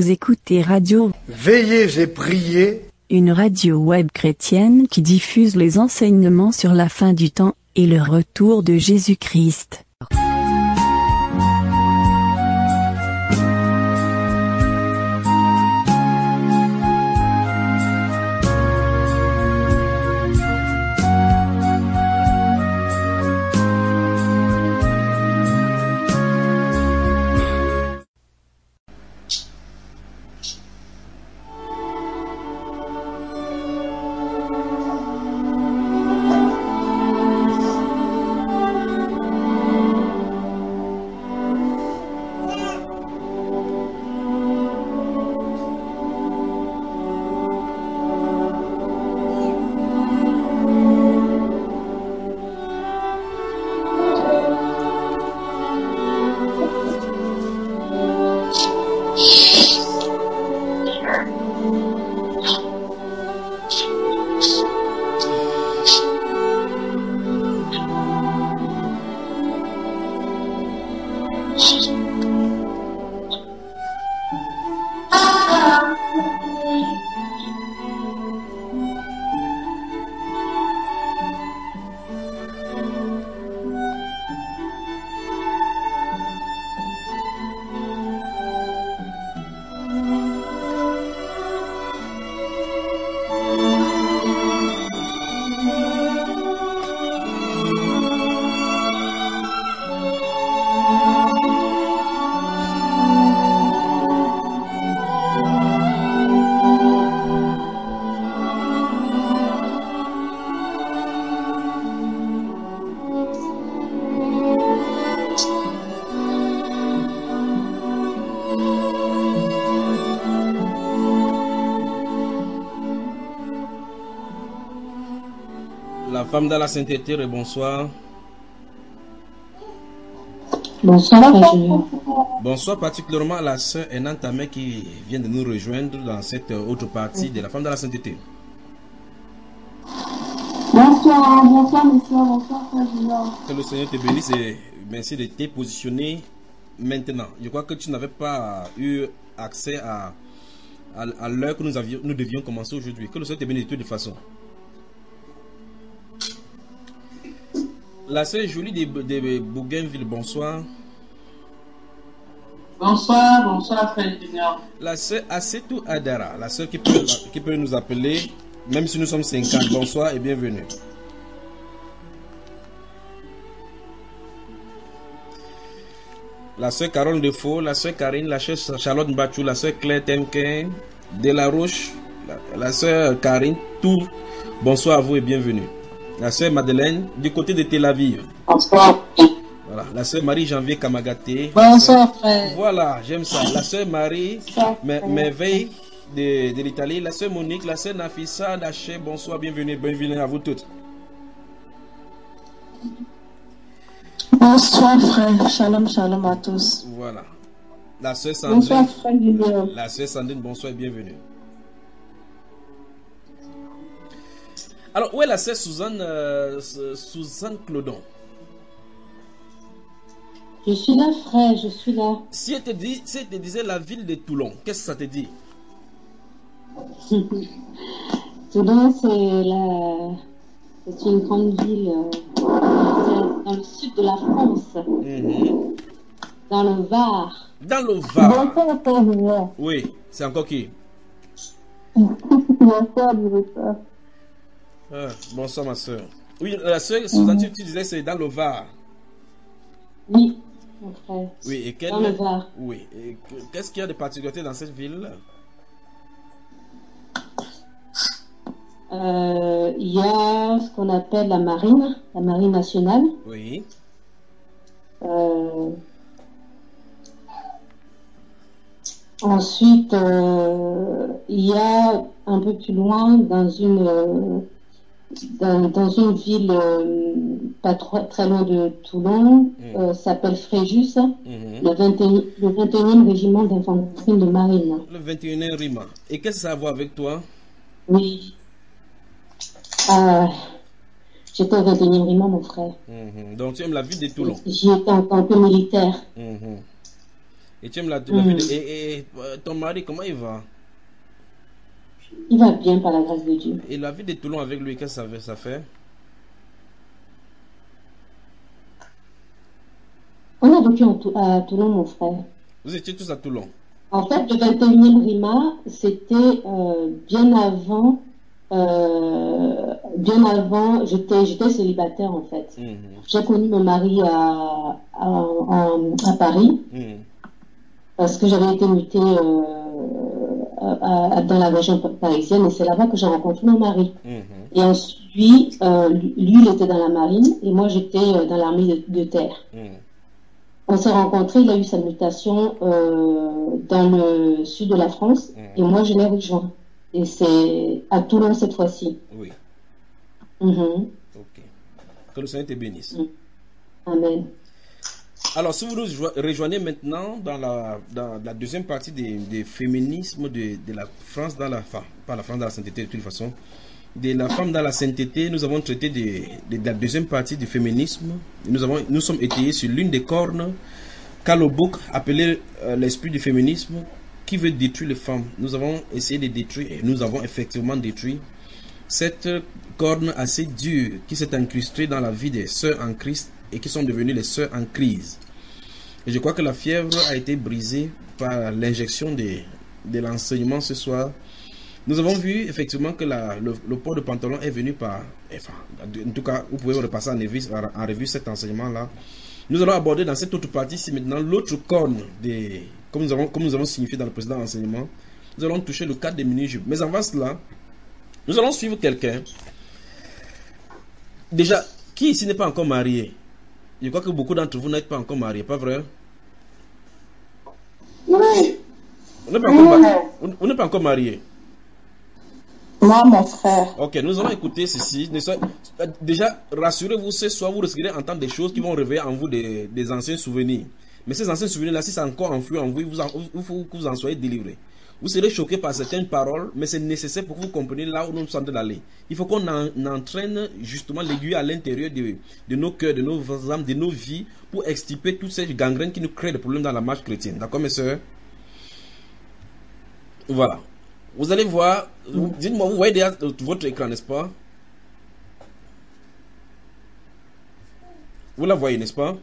Vous écoutez Radio Veillez et priez, une radio web chrétienne qui diffuse les enseignements sur la fin du temps et le retour de Jésus-Christ. La femme dans la sainteté, bonsoir. Bonsoir, Frère Junior. Bonsoir particulièrement à la sœur Enan Tamé qui vient de nous rejoindre dans cette autre partie de la femme dans la sainteté. Bonsoir, monsieur, bonsoir, Frère Junior. Que le Seigneur te bénisse et merci de te positionner maintenant. Je crois que tu n'avais pas eu accès à l'heure que nous devions commencer aujourd'hui. Que le Seigneur te bénisse de toute façon. La sœur Jolie de Bougainville, bonsoir. Bonsoir, Frère Junior. La sœur Assetou Adara, la sœur qui peut nous appeler, même si nous sommes 50. Bonsoir et bienvenue. La sœur Carole Defaux, la sœur Karine, la sœur Charlotte Mbachou, la sœur Claire Temken, de la Roche, la sœur Karine, tout. Bonsoir à vous et bienvenue. La sœur Madeleine, du côté de Tel Aviv. Bonsoir. Voilà. La sœur Marie-Janvier Kamagaté. Bonsoir, frère. Voilà, j'aime ça. La sœur Marie Merveille de l'Italie. La sœur Monique, la sœur Nafissa Daché. Bonsoir, bienvenue à vous toutes. Bonsoir, frère. Shalom à tous. Voilà. La sœur Sandrine. Bonsoir, frère Junior. La sœur Sandrine, bonsoir et bienvenue. Alors, où est la sœur Suzanne Clodon? Je suis là, frère, je suis là. Si elle te disait la ville de Toulon, qu'est-ce que ça te dit? Toulon, c'est une grande ville dans le sud de la France, dans le Var. Dans le Var. Bonsoir, Frère Junior. Oui, c'est encore qui? Bonsoir, directeur. Bonsoir ma soeur. Oui, la soeur Suzanne, tu disais c'est dans le Var. Oui, mon frère. Oui, et dans le Var. Oui, et qu'est-ce qu'il y a de particularité dans cette ville? Il y a ce qu'on appelle la marine nationale. Oui. Ensuite, il y a un peu plus loin dans une ville pas très loin de Toulon, s'appelle Fréjus, le 21e régiment d'infanterie de marine. Le 21e régiment. Et qu'est-ce que ça a à voir avec toi? Oui. J'étais au 21e régiment, mon frère. Donc tu aimes la ville de Toulon? J'y étais en tant que militaire. Et tu aimes la vie de... Et ton mari, comment il va? Il va bien par la grâce de Dieu. Et la vie de Toulon avec lui, qu'est-ce que ça fait? On a vécu à Toulon, mon frère. Vous étiez tous à Toulon? En fait, le 21e RIMA, c'était bien avant, j'étais célibataire en fait. J'ai connu mon mari à Paris, parce que j'avais été mutée dans la région parisienne, et c'est là-bas que j'ai rencontré mon mari. Et ensuite, lui, il était dans la marine, et moi j'étais dans l'armée de terre. On s'est rencontrés, il a eu sa mutation dans le sud de la France, et moi je l'ai rejoint. Et c'est à Toulon cette fois-ci. Oui. Ok. Que le Seigneur te bénisse. Amen. Alors, si vous nous rejoignez maintenant dans la deuxième partie des féminismes de la France dans la femme, pas la France dans la sainteté de toute façon, de la femme dans la sainteté, nous avons traité de la deuxième partie du féminisme. Nous sommes étayés sur l'une des cornes Carl Book appelé l'esprit du féminisme qui veut détruire les femmes. Nous avons essayé de détruire, et nous avons effectivement détruit cette corne assez dure qui s'est incrustée dans la vie des sœurs en Christ et qui sont devenues les sœurs en crise. Et je crois que la fièvre a été brisée par l'injection de l'enseignement ce soir. Nous avons vu effectivement que le port de pantalon est venu par... Enfin, en tout cas, vous pouvez repasser en revue cet enseignement-là. Nous allons aborder dans cette autre partie-ci maintenant l'autre corne, comme nous avons signifié dans le précédent enseignement. Nous allons toucher le cadre des mini-jupes. Mais avant cela, nous allons suivre quelqu'un. Déjà, qui ici n'est pas encore marié? Je crois que beaucoup d'entre vous n'êtes pas encore mariés, pas vrai? Oui. On n'est pas encore mariés. Moi, mon frère. Ok, nous allons écouter ceci. Déjà, rassurez-vous, ce soir, vous risquerez d'entendre des choses qui vont réveiller en vous des anciens souvenirs. Mais ces anciens souvenirs-là, si c'est encore enfui en vous, il faut que vous en soyez délivrés. Vous serez choqués par certaines paroles, mais c'est nécessaire pour que vous compreniez là où nous sommes d'aller. Il faut qu'on entraîne justement l'aiguille à l'intérieur de nos cœurs, de nos âmes, de nos vies, pour extirper toutes ces gangrènes qui nous créent des problèmes dans la marche chrétienne. D'accord, mes sœurs? Voilà. Vous allez voir, dites-moi, vous voyez déjà votre écran, n'est-ce pas? Vous la voyez, n'est-ce pas?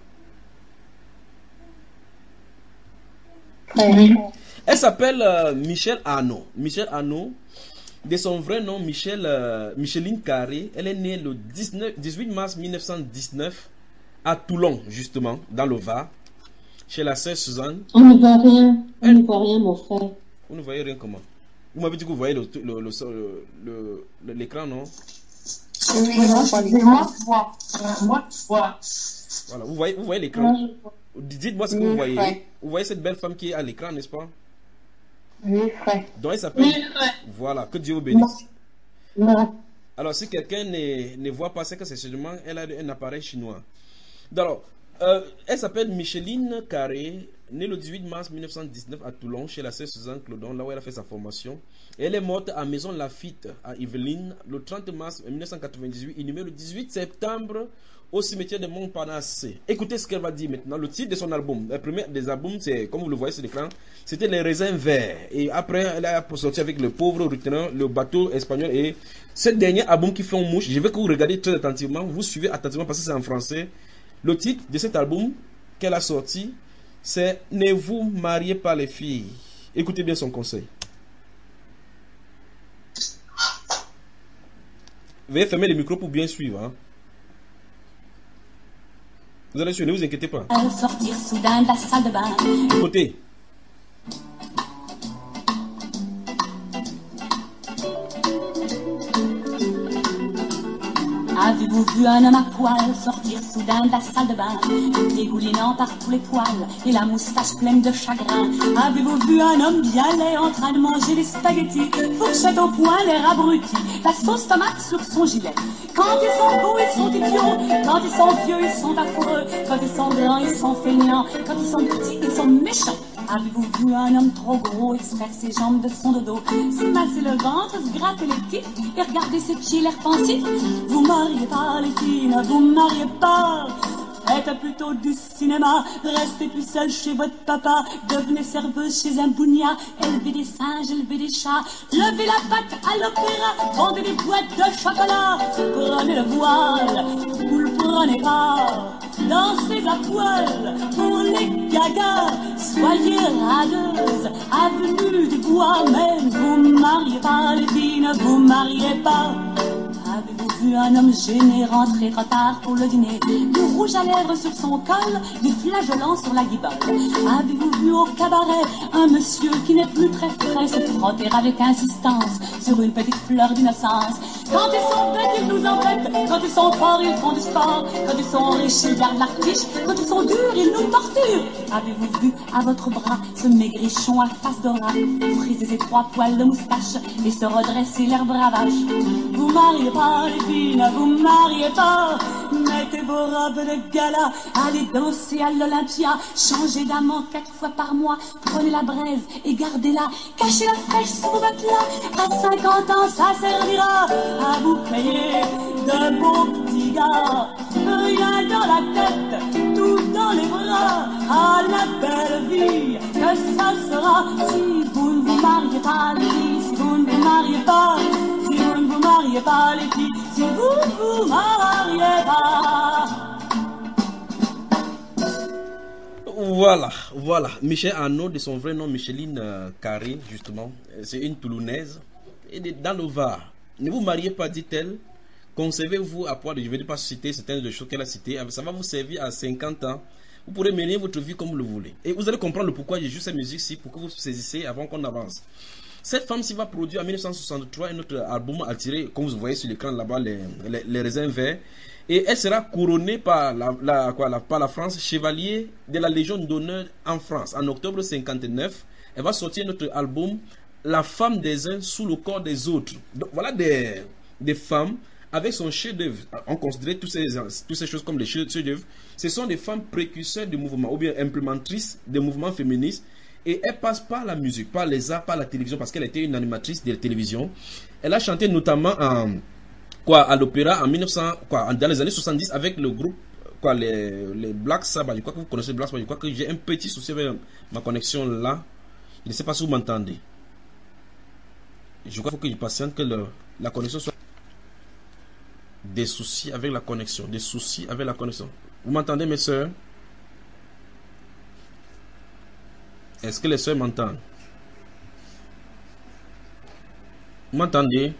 Oui. Elle s'appelle Michèle Arnaud. Michèle Arnaud, de son vrai nom, Micheline Carré. Elle est née le 18 mars 1919 à Toulon, justement, dans le Var, chez la sœur Suzanne. On ne voit rien. On ne voit rien, mon frère. Vous ne voyez rien comment? Vous m'avez dit que vous voyez l'écran, non? Oui, moi, je vois. Voilà, vous voyez l'écran? Dites-moi ce que vous voyez. Frère. Vous voyez cette belle femme qui est à l'écran, n'est-ce pas? Oui, frère. Donc elle s'appelle... Oui, frère. Voilà, que Dieu vous bénisse. Non. Alors, si quelqu'un ne voit pas, c'est que c'est sûrement elle a un appareil chinois. Alors, elle s'appelle Micheline Carré, née le 18 mars 1919 à Toulon, chez la sœur Suzanne Clodon, là où elle a fait sa formation. Et elle est morte à Maison Lafitte, à Yvelines, le 30 mars 1998, inhumée le 18 septembre au cimetière de Montparnasse. Écoutez ce qu'elle va dire maintenant. Le titre de son album, le premier des albums, c'est, comme vous le voyez sur l'écran, c'était Les Raisins Verts. Et après, elle a sorti avec Le Pauvre Retenant, Le Bateau Espagnol. Et ce dernier album qui fait en mouche, je veux que vous regardiez très attentivement, vous suivez attentivement parce que c'est en français. Le titre de cet album qu'elle a sorti, c'est Ne vous mariez pas les filles. Écoutez bien son conseil. Veuillez fermer les micros pour bien suivre. Hein. Vous allez suivre, ne vous inquiétez pas. Sortir soudain de la salle de bain. Écoutez. Avez-vous vu un homme à poil sortir soudain de la salle de bain, dégoulinant par tous les poils et la moustache pleine de chagrin? Avez-vous vu un homme bien laid en train de manger des spaghettis, fourchette au poing, l'air abruti, la sauce tomate sur son gilet? Quand ils sont beaux, ils sont idiots. Quand ils sont vieux, ils sont affreux. Quand ils sont grands, ils sont feignants. Quand ils sont petits, ils sont méchants. Avez-vous vu un homme trop gros extraire ses jambes de son dodo, se masser le ventre, se gratter les pieds et regarder ses pieds l'air pensif? Vous mariez pas les filles, ne vous mariez pas. faites plutôt du cinéma, restez plus seul chez votre papa, devenez serveuse chez un bougna, élevez des singes, élevez des chats, levez la patte à l'opéra, vendez des boîtes de chocolat, prenez le voile, vous le prenez pas, dansez à poil pour les gagas, soyez radeuse, avenue du bois, mais vous mariez pas les filles, ne vous mariez pas. Avez-vous vu un homme gêné rentrer trop tard pour le dîner, du rouge à lèvres sur son col, du flageolant sur la guibole? Avez-vous vu au cabaret un monsieur qui n'est plus très frais se frotter avec insistance sur une petite fleur d'innocence? Quand ils sont bêtes, ils nous embêtent, quand ils sont forts, ils font du sport, quand ils sont riches, ils gardent l'artiche, quand ils sont durs, ils nous torturent. Avez-vous vu à votre bras ce maigrichon à face d'ora, friser ses 3 poils de moustache et se redresser l'air bravache? Vous mariez pas les filles, ne vous mariez pas, mettez vos robes de gala, allez danser à l'Olympia, changez d'amant 4 fois par mois, prenez la braise et gardez-la, cachez la fraîche sous vos matelas, à 50 ans ça servira à vous payer de beaux petits gars, rien dans la tête, tout dans les bras, à la belle vie que ça sera si vous ne vous mariez pas les filles, si vous ne vous mariez pas, si vous ne vous mariez pas les filles, si vous ne vous mariez pas. Voilà. Michel Arnaud, de son vrai nom Micheline Carré, justement. C'est une Toulounaise. Et dans le Var. Ne vous mariez pas, dit-elle. Conservez-vous à poids de... Je ne vais pas citer certaines choses qu'elle a citées. Ça va vous servir à 50 ans. Vous pourrez mener votre vie comme vous le voulez. Et vous allez comprendre pourquoi j'ai juste cette musique-ci, pour que vous saisissez avant qu'on avance. Cette femme-ci va produire en 1963 un autre album attiré, comme vous voyez sur l'écran là-bas, les raisins verts. Et elle sera couronnée par la France, chevalier de la Légion d'honneur en France. En octobre 59, elle va sortir notre album La femme des uns sous le corps des autres. Donc, voilà des femmes avec son chef-d'œuvre. On considère toutes ces choses comme des chefs-d'œuvre. Ce sont des femmes précurseurs du mouvement, ou bien implémentrices des mouvements féministes. Et elle passe par la musique, par les arts, par la télévision, parce qu'elle était une animatrice de télévision. Elle a chanté notamment à l'opéra en dans les années 70 avec le groupe les Black Sabbath. Je crois que vous connaissez Black Sabbath. Je crois que j'ai un petit souci avec ma connexion là. Je ne sais pas si vous m'entendez. Je crois qu'il faut que je patiente que la connexion soit... Des soucis avec la connexion. Vous m'entendez, mes soeurs? Est-ce que les soeurs m'entendent? Vous m'entendez?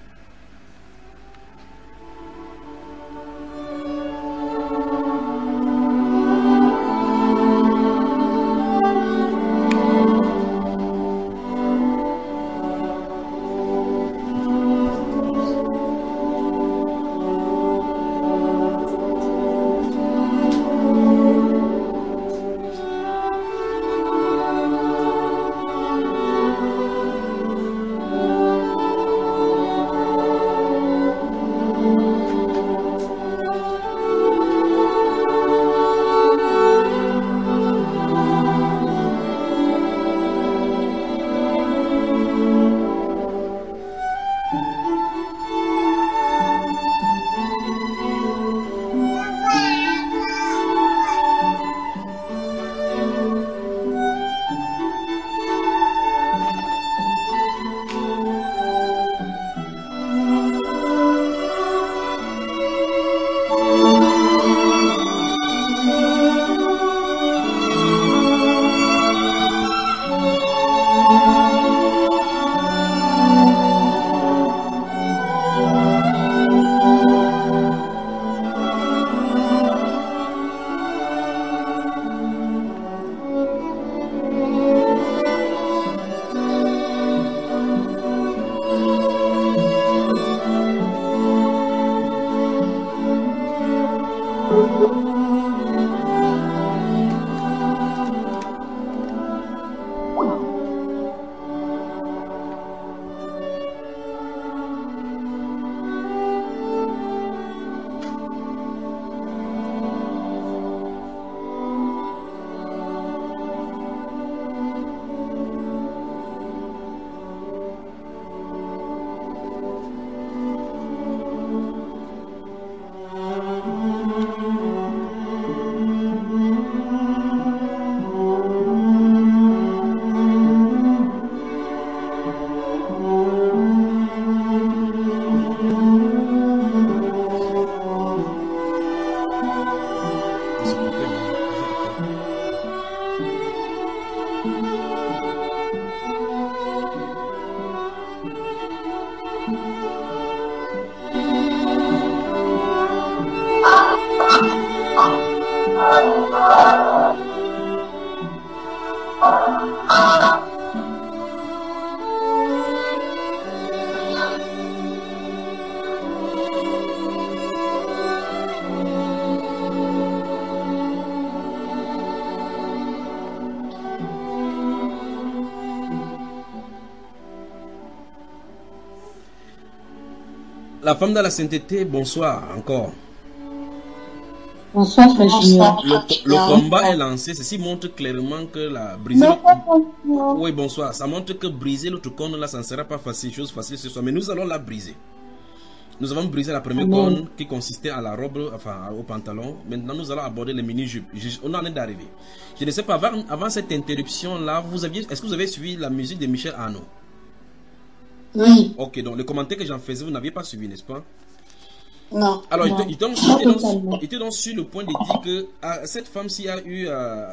La femme de la sainteté, bonsoir encore. Bonsoir, frère Junior. Le combat est lancé. Ceci montre clairement que la briser. Oui, bonsoir. Ça montre que briser l'autre cône là, ça ne sera pas facile, chose facile ce soir. Mais nous allons la briser. Nous avons brisé la première cône qui consistait à la robe, enfin au pantalon. Maintenant, nous allons aborder les mini-jupes. On en est d'arriver. Je ne sais pas, avant cette interruption là, est-ce que vous avez suivi la musique de Michel Arnaud? Oui. Ok, donc le commentaire que j'en faisais, vous n'aviez pas suivi, n'est-ce pas? Non. Alors, il était donc sur le point de dire que cette femme-ci a eu,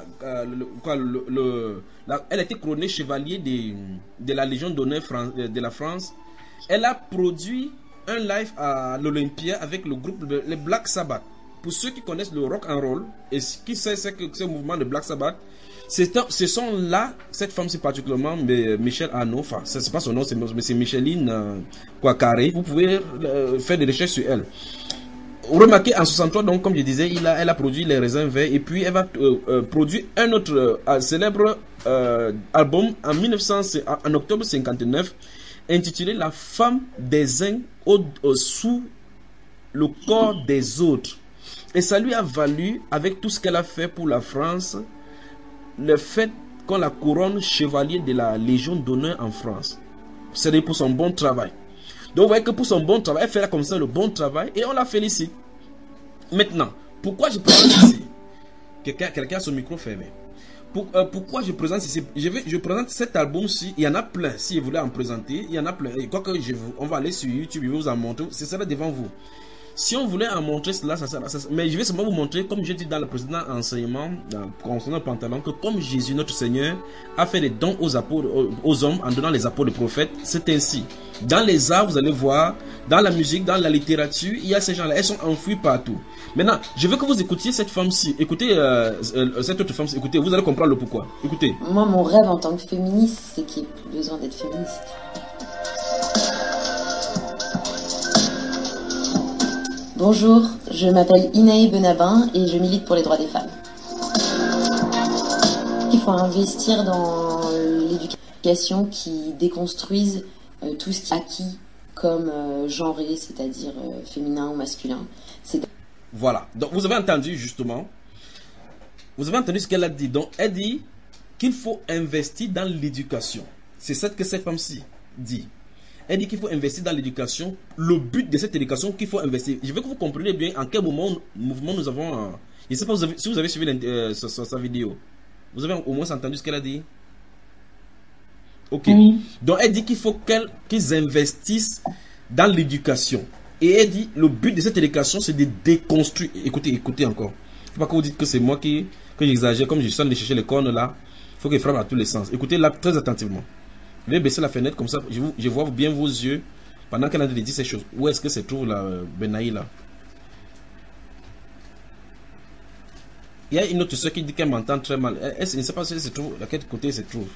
elle a été couronnée chevalier de la Légion d'honneur de la France. Elle a produit un live à l'Olympia avec le groupe les Black Sabbath. Pour ceux qui connaissent le rock and roll et qui savent que ce mouvement de Black Sabbath, ce sont là, cette femme c'est particulièrement Michel Arnaud, enfin c'est pas son nom, c'est Micheline Carré. Vous pouvez faire des recherches sur elle. Remarquez en 63, donc comme je disais, elle a produit Les Raisins Verts et puis elle va produire un autre célèbre album en octobre 59 intitulé La femme des uns sous le corps des autres. Et ça lui a valu, avec tout ce qu'elle a fait pour la France, le fait qu'on la couronne chevalier de la Légion d'honneur en France. C'est pour son bon travail. Donc vous voyez que pour son bon travail, elle fait comme ça le bon travail et on la félicite. Maintenant, pourquoi je présente ici? Quelqu'un a son micro fermé. Pourquoi je présente ici? Je présente cet album-ci. Il y en a plein. Si vous voulez en présenter, il y en a plein. Et quoi que on va aller sur YouTube, je vais vous en montrer. Ce sera devant vous. Si on voulait en montrer cela, mais je vais seulement vous montrer, comme j'ai dit dans le précédent enseignement concernant le pantalon, que comme Jésus, notre Seigneur, a fait des dons aux apôtres, aux hommes en donnant les apôtres des prophètes, c'est ainsi. Dans les arts, vous allez voir, dans la musique, dans la littérature, il y a ces gens-là, elles sont enfouies partout. Maintenant, je veux que vous écoutiez cette femme-ci. Écoutez cette autre femme-ci. Écoutez, vous allez comprendre le pourquoi. Écoutez. Moi, mon rêve en tant que féministe, c'est qu'il n'y ait plus besoin d'être féministe. Bonjour, je m'appelle Inaï Benabin et je milite pour les droits des femmes. Il faut investir dans l'éducation qui déconstruise tout ce qui est acquis comme genré, c'est-à-dire féminin ou masculin. Voilà, donc vous avez entendu justement, vous avez entendu ce qu'elle a dit. Donc elle dit qu'il faut investir dans l'éducation. C'est ça que cette femme-ci dit. Elle dit qu'il faut investir dans l'éducation. Le but de cette éducation qu'il faut investir. Je veux que vous compreniez bien en quel mouvement nous avons... je ne sais pas si vous avez suivi sa vidéo. Vous avez au moins entendu ce qu'elle a dit? Ok. Oui. Donc elle dit qu'il faut qu'ils investissent dans l'éducation. Et elle dit le but de cette éducation c'est de déconstruire. Écoutez encore. Il ne faut pas que vous dites que c'est moi que j'exagère. Comme je suis en train de chercher les cornes là. Il faut qu'il frappe à tous les sens. Écoutez là très attentivement. Je vais baisser la fenêtre comme ça, je vois bien vos yeux pendant qu'elle a dit ces choses. Où est-ce que se trouve la Benaï là? Il y a une autre soeur qui dit qu'elle m'entend très mal. Elle ne sait pas si elle se trouve, à quel côté elle se trouve.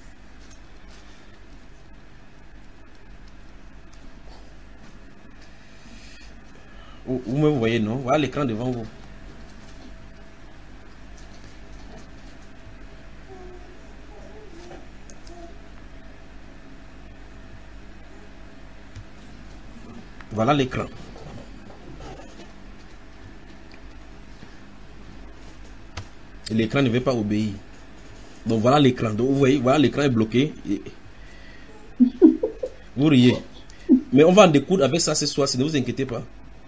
Vous me voyez, non? Voilà l'écran devant vous. Voilà l'écran. L'écran ne veut pas obéir. Donc voilà l'écran. Donc vous voyez, voilà l'écran est bloqué. Vous riez. Mais on va en découdre avec ça ce soir, si ne vous inquiétez pas.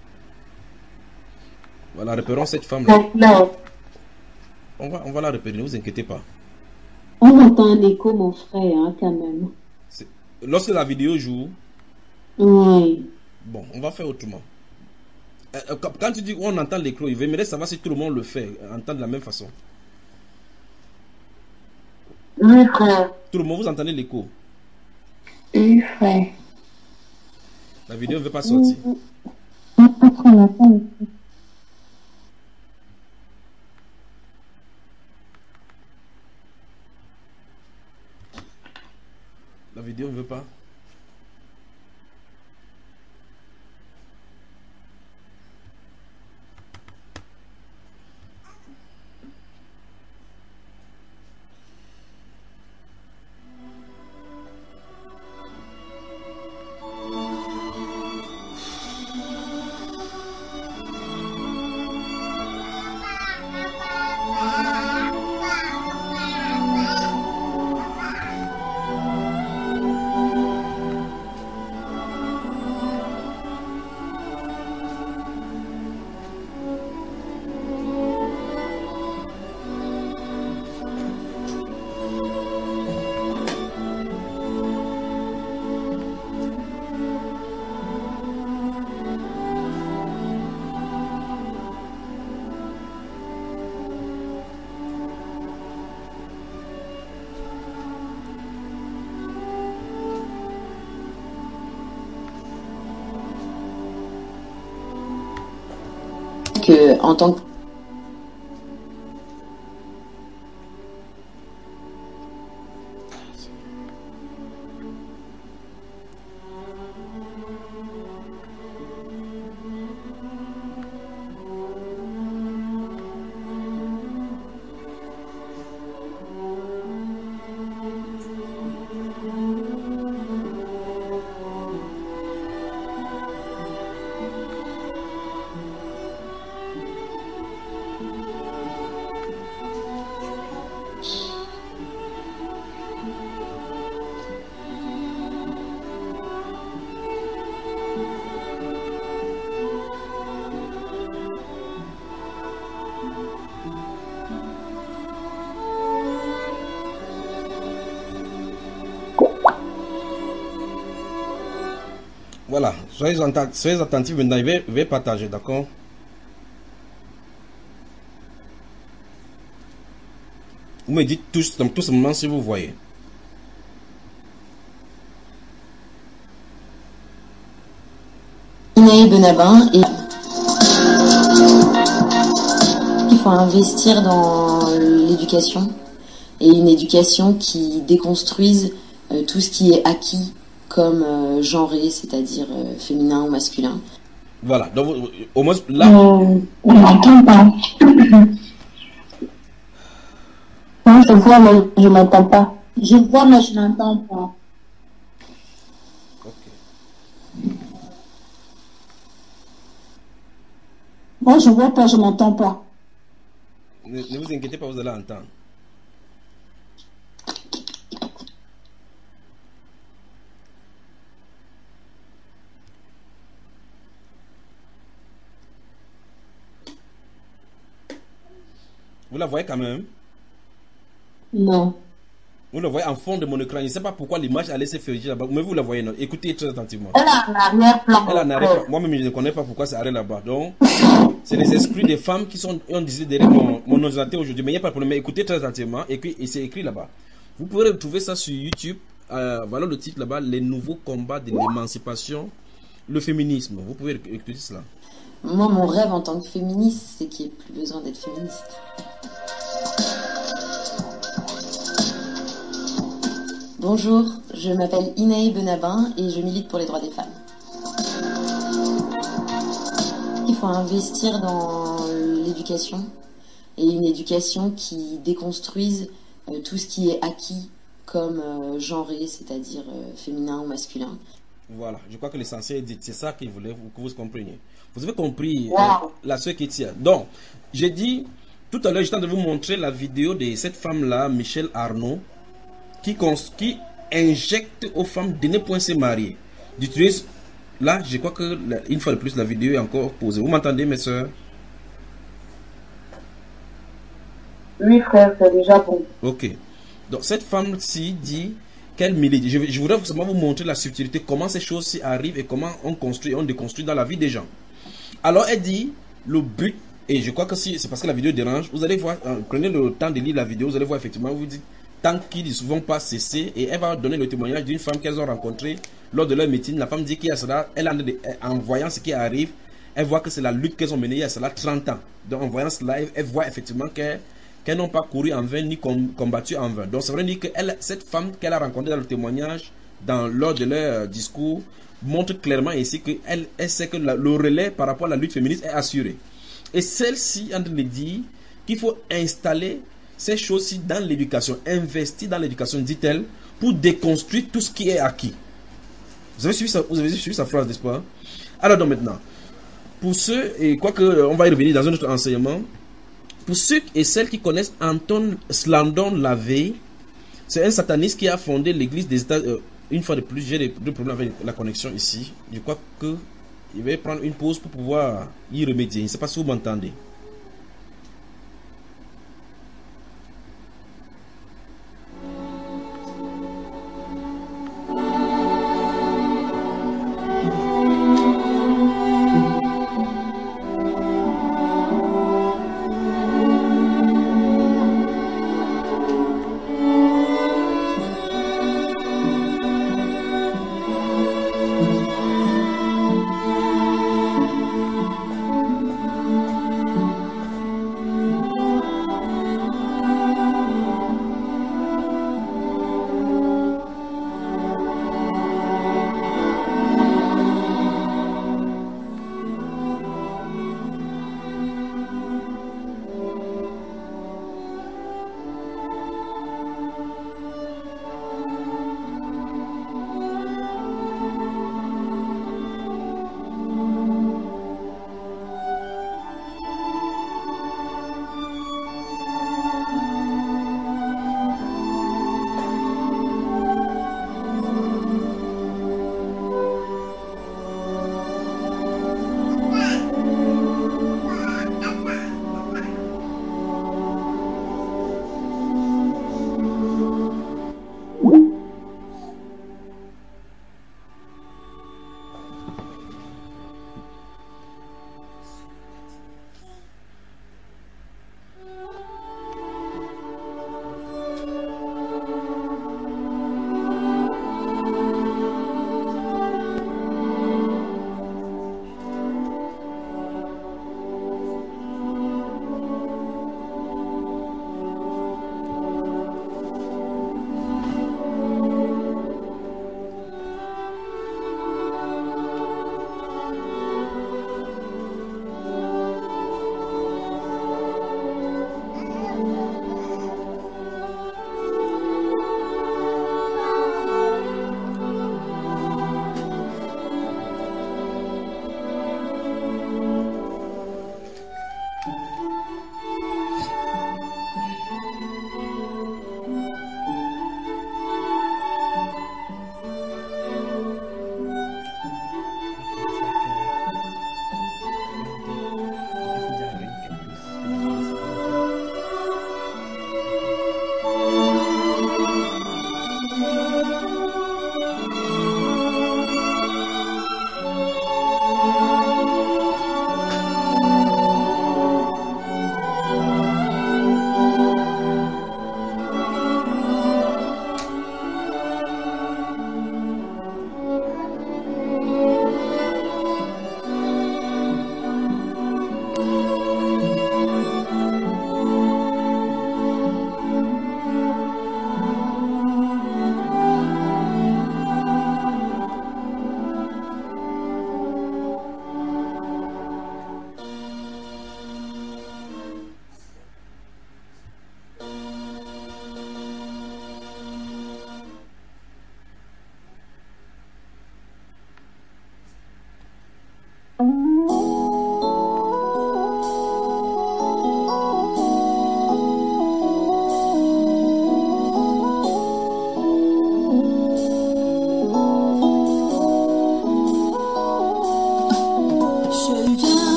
Voilà, repérons cette femme-là. Non. On va la repérer, ne vous inquiétez pas. On entend un écho, mon frère, hein, quand même. Lorsque la vidéo joue. Oui. Bon, on va faire autrement. Quand tu dis on entend l'écho, il aimerait savoir si tout le monde le fait, entend de la même façon. Oui, frère. Tout le monde, vous entendez l'écho? Oui, frère. La vidéo ne veut pas sortir. La vidéo ne veut pas. Que en tant que Voilà, soyez attentifs maintenant, je vais partager, d'accord? Vous me dites tout simplement si vous voyez. Inaï Benabin et il faut investir dans l'éducation et une éducation qui déconstruise tout ce qui est acquis comme genré, c'est-à-dire féminin ou masculin. Voilà, donc au moins là... On n'entend pas. Non, je vois, mais je m'entends pas. Je vois, mais je n'entends pas. Ok. Moi, je vois pas, je m'entends pas. Ne vous inquiétez pas, vous allez entendre. Vous la voyez quand même? Non. Vous la voyez en fond de mon écran. Je ne sais pas pourquoi l'image allait se faire là-bas. Mais vous la voyez, non? Écoutez très attentivement. Elle a un arrière-plan. Elle en arrière. Moi-même, je ne connais pas pourquoi ça arrive là-bas. Donc, c'est les esprits des femmes qui ont décidé derrière mon ordinateur aujourd'hui. Mais il n'y a pas de problème. Mais écoutez très attentivement. Et c'est écrit là-bas. Vous pourrez retrouver ça sur YouTube. Voilà le titre là-bas. Les nouveaux combats de l'émancipation. Le féminisme. Vous pouvez écouter cela. Moi, mon rêve en tant que féministe, c'est qu'il n'y ait plus besoin d'être féministe. Bonjour, je m'appelle Inaï Benabin et je milite pour les droits des femmes. Il faut investir dans l'éducation et une éducation qui déconstruise tout ce qui est acquis comme genré, c'est-à-dire féminin ou masculin. Voilà, je crois que l'essentiel est dit. C'est ça qu'il voulait que vous compreniez. Vous avez compris la sœur Kétia. Donc, j'ai dit, tout à l'heure, j'étais en train de vous montrer la vidéo de cette femme-là, Michel Arnaud, qui injecte aux femmes de ne point se marier. D'utiliser, là, je crois que une fois de plus, la vidéo est encore posée. Vous m'entendez, mes soeurs? Oui, frère, c'est déjà bon. Ok. Donc, cette femme-ci dit qu'elle milite. Je voudrais seulement vous montrer la subtilité, comment ces choses-ci arrivent et comment on construit et on déconstruit dans la vie des gens. Alors, elle dit, le but, et je crois que si c'est parce que la vidéo dérange, vous allez voir, prenez le temps de lire la vidéo, vous allez voir effectivement, vous dites, tant qu'ils ne vont pas cesser, et elle va donner le témoignage d'une femme qu'elles ont rencontrée lors de leur meeting. La femme dit qu'il y a cela, en voyant ce qui arrive, elle voit que c'est la lutte qu'elles ont menée il y a cela 30 ans. Donc en voyant cela, elle voit effectivement qu'elles n'ont pas couru en vain ni combattu en vain. Donc ça veut dire que cette femme qu'elle a rencontrée dans le témoignage lors de leur discours, montre clairement ici qu'elle sait que le relais par rapport à la lutte féministe est assuré. Et celle-ci est en train de dire qu'il faut installer ces choses-ci dans l'éducation, investir dans l'éducation, dit-elle, pour déconstruire tout ce qui est acquis. Vous avez suivi sa phrase, n'est-ce pas? Alors donc maintenant, pour ceux, et quoique on va y revenir dans un autre enseignement, pour ceux et celles qui connaissent Anton Slandon Lavey, c'est un sataniste qui a fondé l'église des États. Une fois de plus, j'ai des problèmes avec la connexion ici. Je crois que je vais prendre une pause pour pouvoir y remédier. Je ne sais pas si vous m'entendez.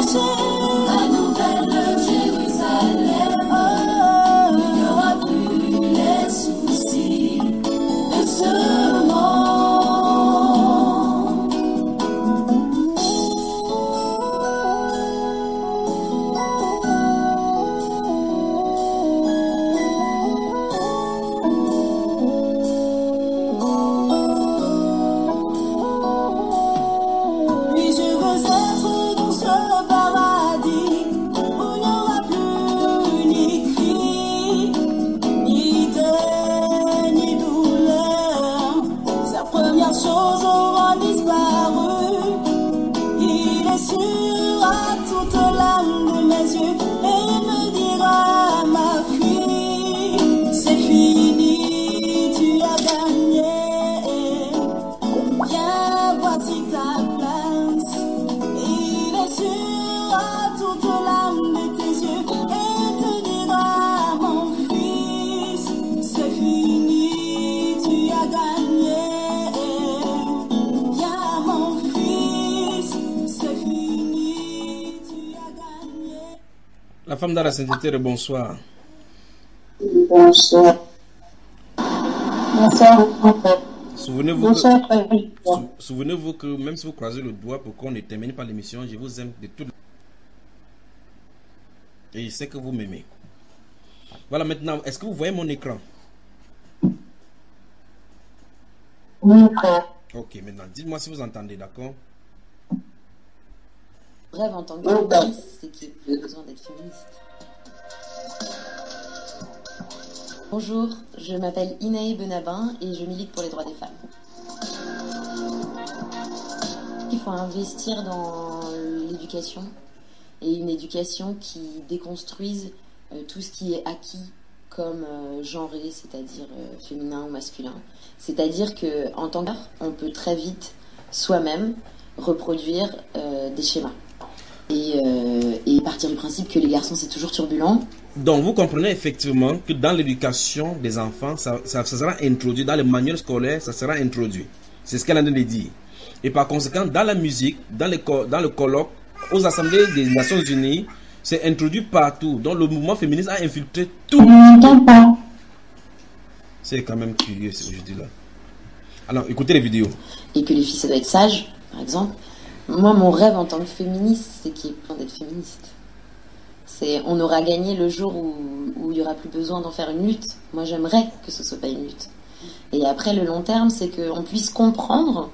la nouvelle Jérusalem. Oh, il n'y aura plus les soucis de ce monde. Puis je veux être dans ce paradis où il n'y aura plus ni cri, ni deuil, ni douleur. Ces premières choses auront disparu. Il essuiera toute larme de mes yeux et il me dira, ma fille, c'est fini, tu as gagné. Viens, voici ta place. Il essuiera toute larme de tes yeux et te dira, mon fils, c'est fini, tu as gagné. Viens, mon fils, c'est fini, tu as gagné. La femme dans la sainteté, bonsoir. Bonsoir. Bonsoir, mon père. Souvenez-vous Bonsoir, frère. souvenez-vous que même si vous croisez le doigt pour qu'on ne termine pas l'émission, je vous aime de tout. Et je sais que vous m'aimez. Voilà, maintenant, est-ce que vous voyez mon écran? Oui, frère. Ok, maintenant, dites-moi si vous entendez, d'accord? Rêve en tant que féministe, c'est qu'il n'y a plus besoin d'être féministe. Bonjour, je m'appelle Inae Benabin et je milite pour les droits des femmes. Il faut investir dans l'éducation et une éducation qui déconstruise tout ce qui est acquis comme genré, c'est-à-dire féminin ou masculin. C'est-à-dire qu'en tant qu'art, on peut très vite soi-même reproduire des schémas. Et partir du principe que les garçons c'est toujours turbulent. Donc, vous comprenez effectivement que dans l'éducation des enfants, ça sera introduit, dans les manuels scolaires, ça sera introduit. C'est ce qu'elle a dit. Et par conséquent, dans la musique, dans le colloque, aux assemblées des Nations Unies, c'est introduit partout. Donc, le mouvement féministe a infiltré tout. Je n'entends pas. C'est quand même curieux ce aujourd'hui-là. Alors, écoutez les vidéos. Et que les filles, ça doit être sage, par exemple. Moi, mon rêve en tant que féministe, c'est qu'il y ait plein d'être féministe. On aura gagné le jour où il n'y aura plus besoin d'en faire une lutte. Moi, j'aimerais que ce ne soit pas une lutte. Et après, le long terme, c'est qu'on puisse comprendre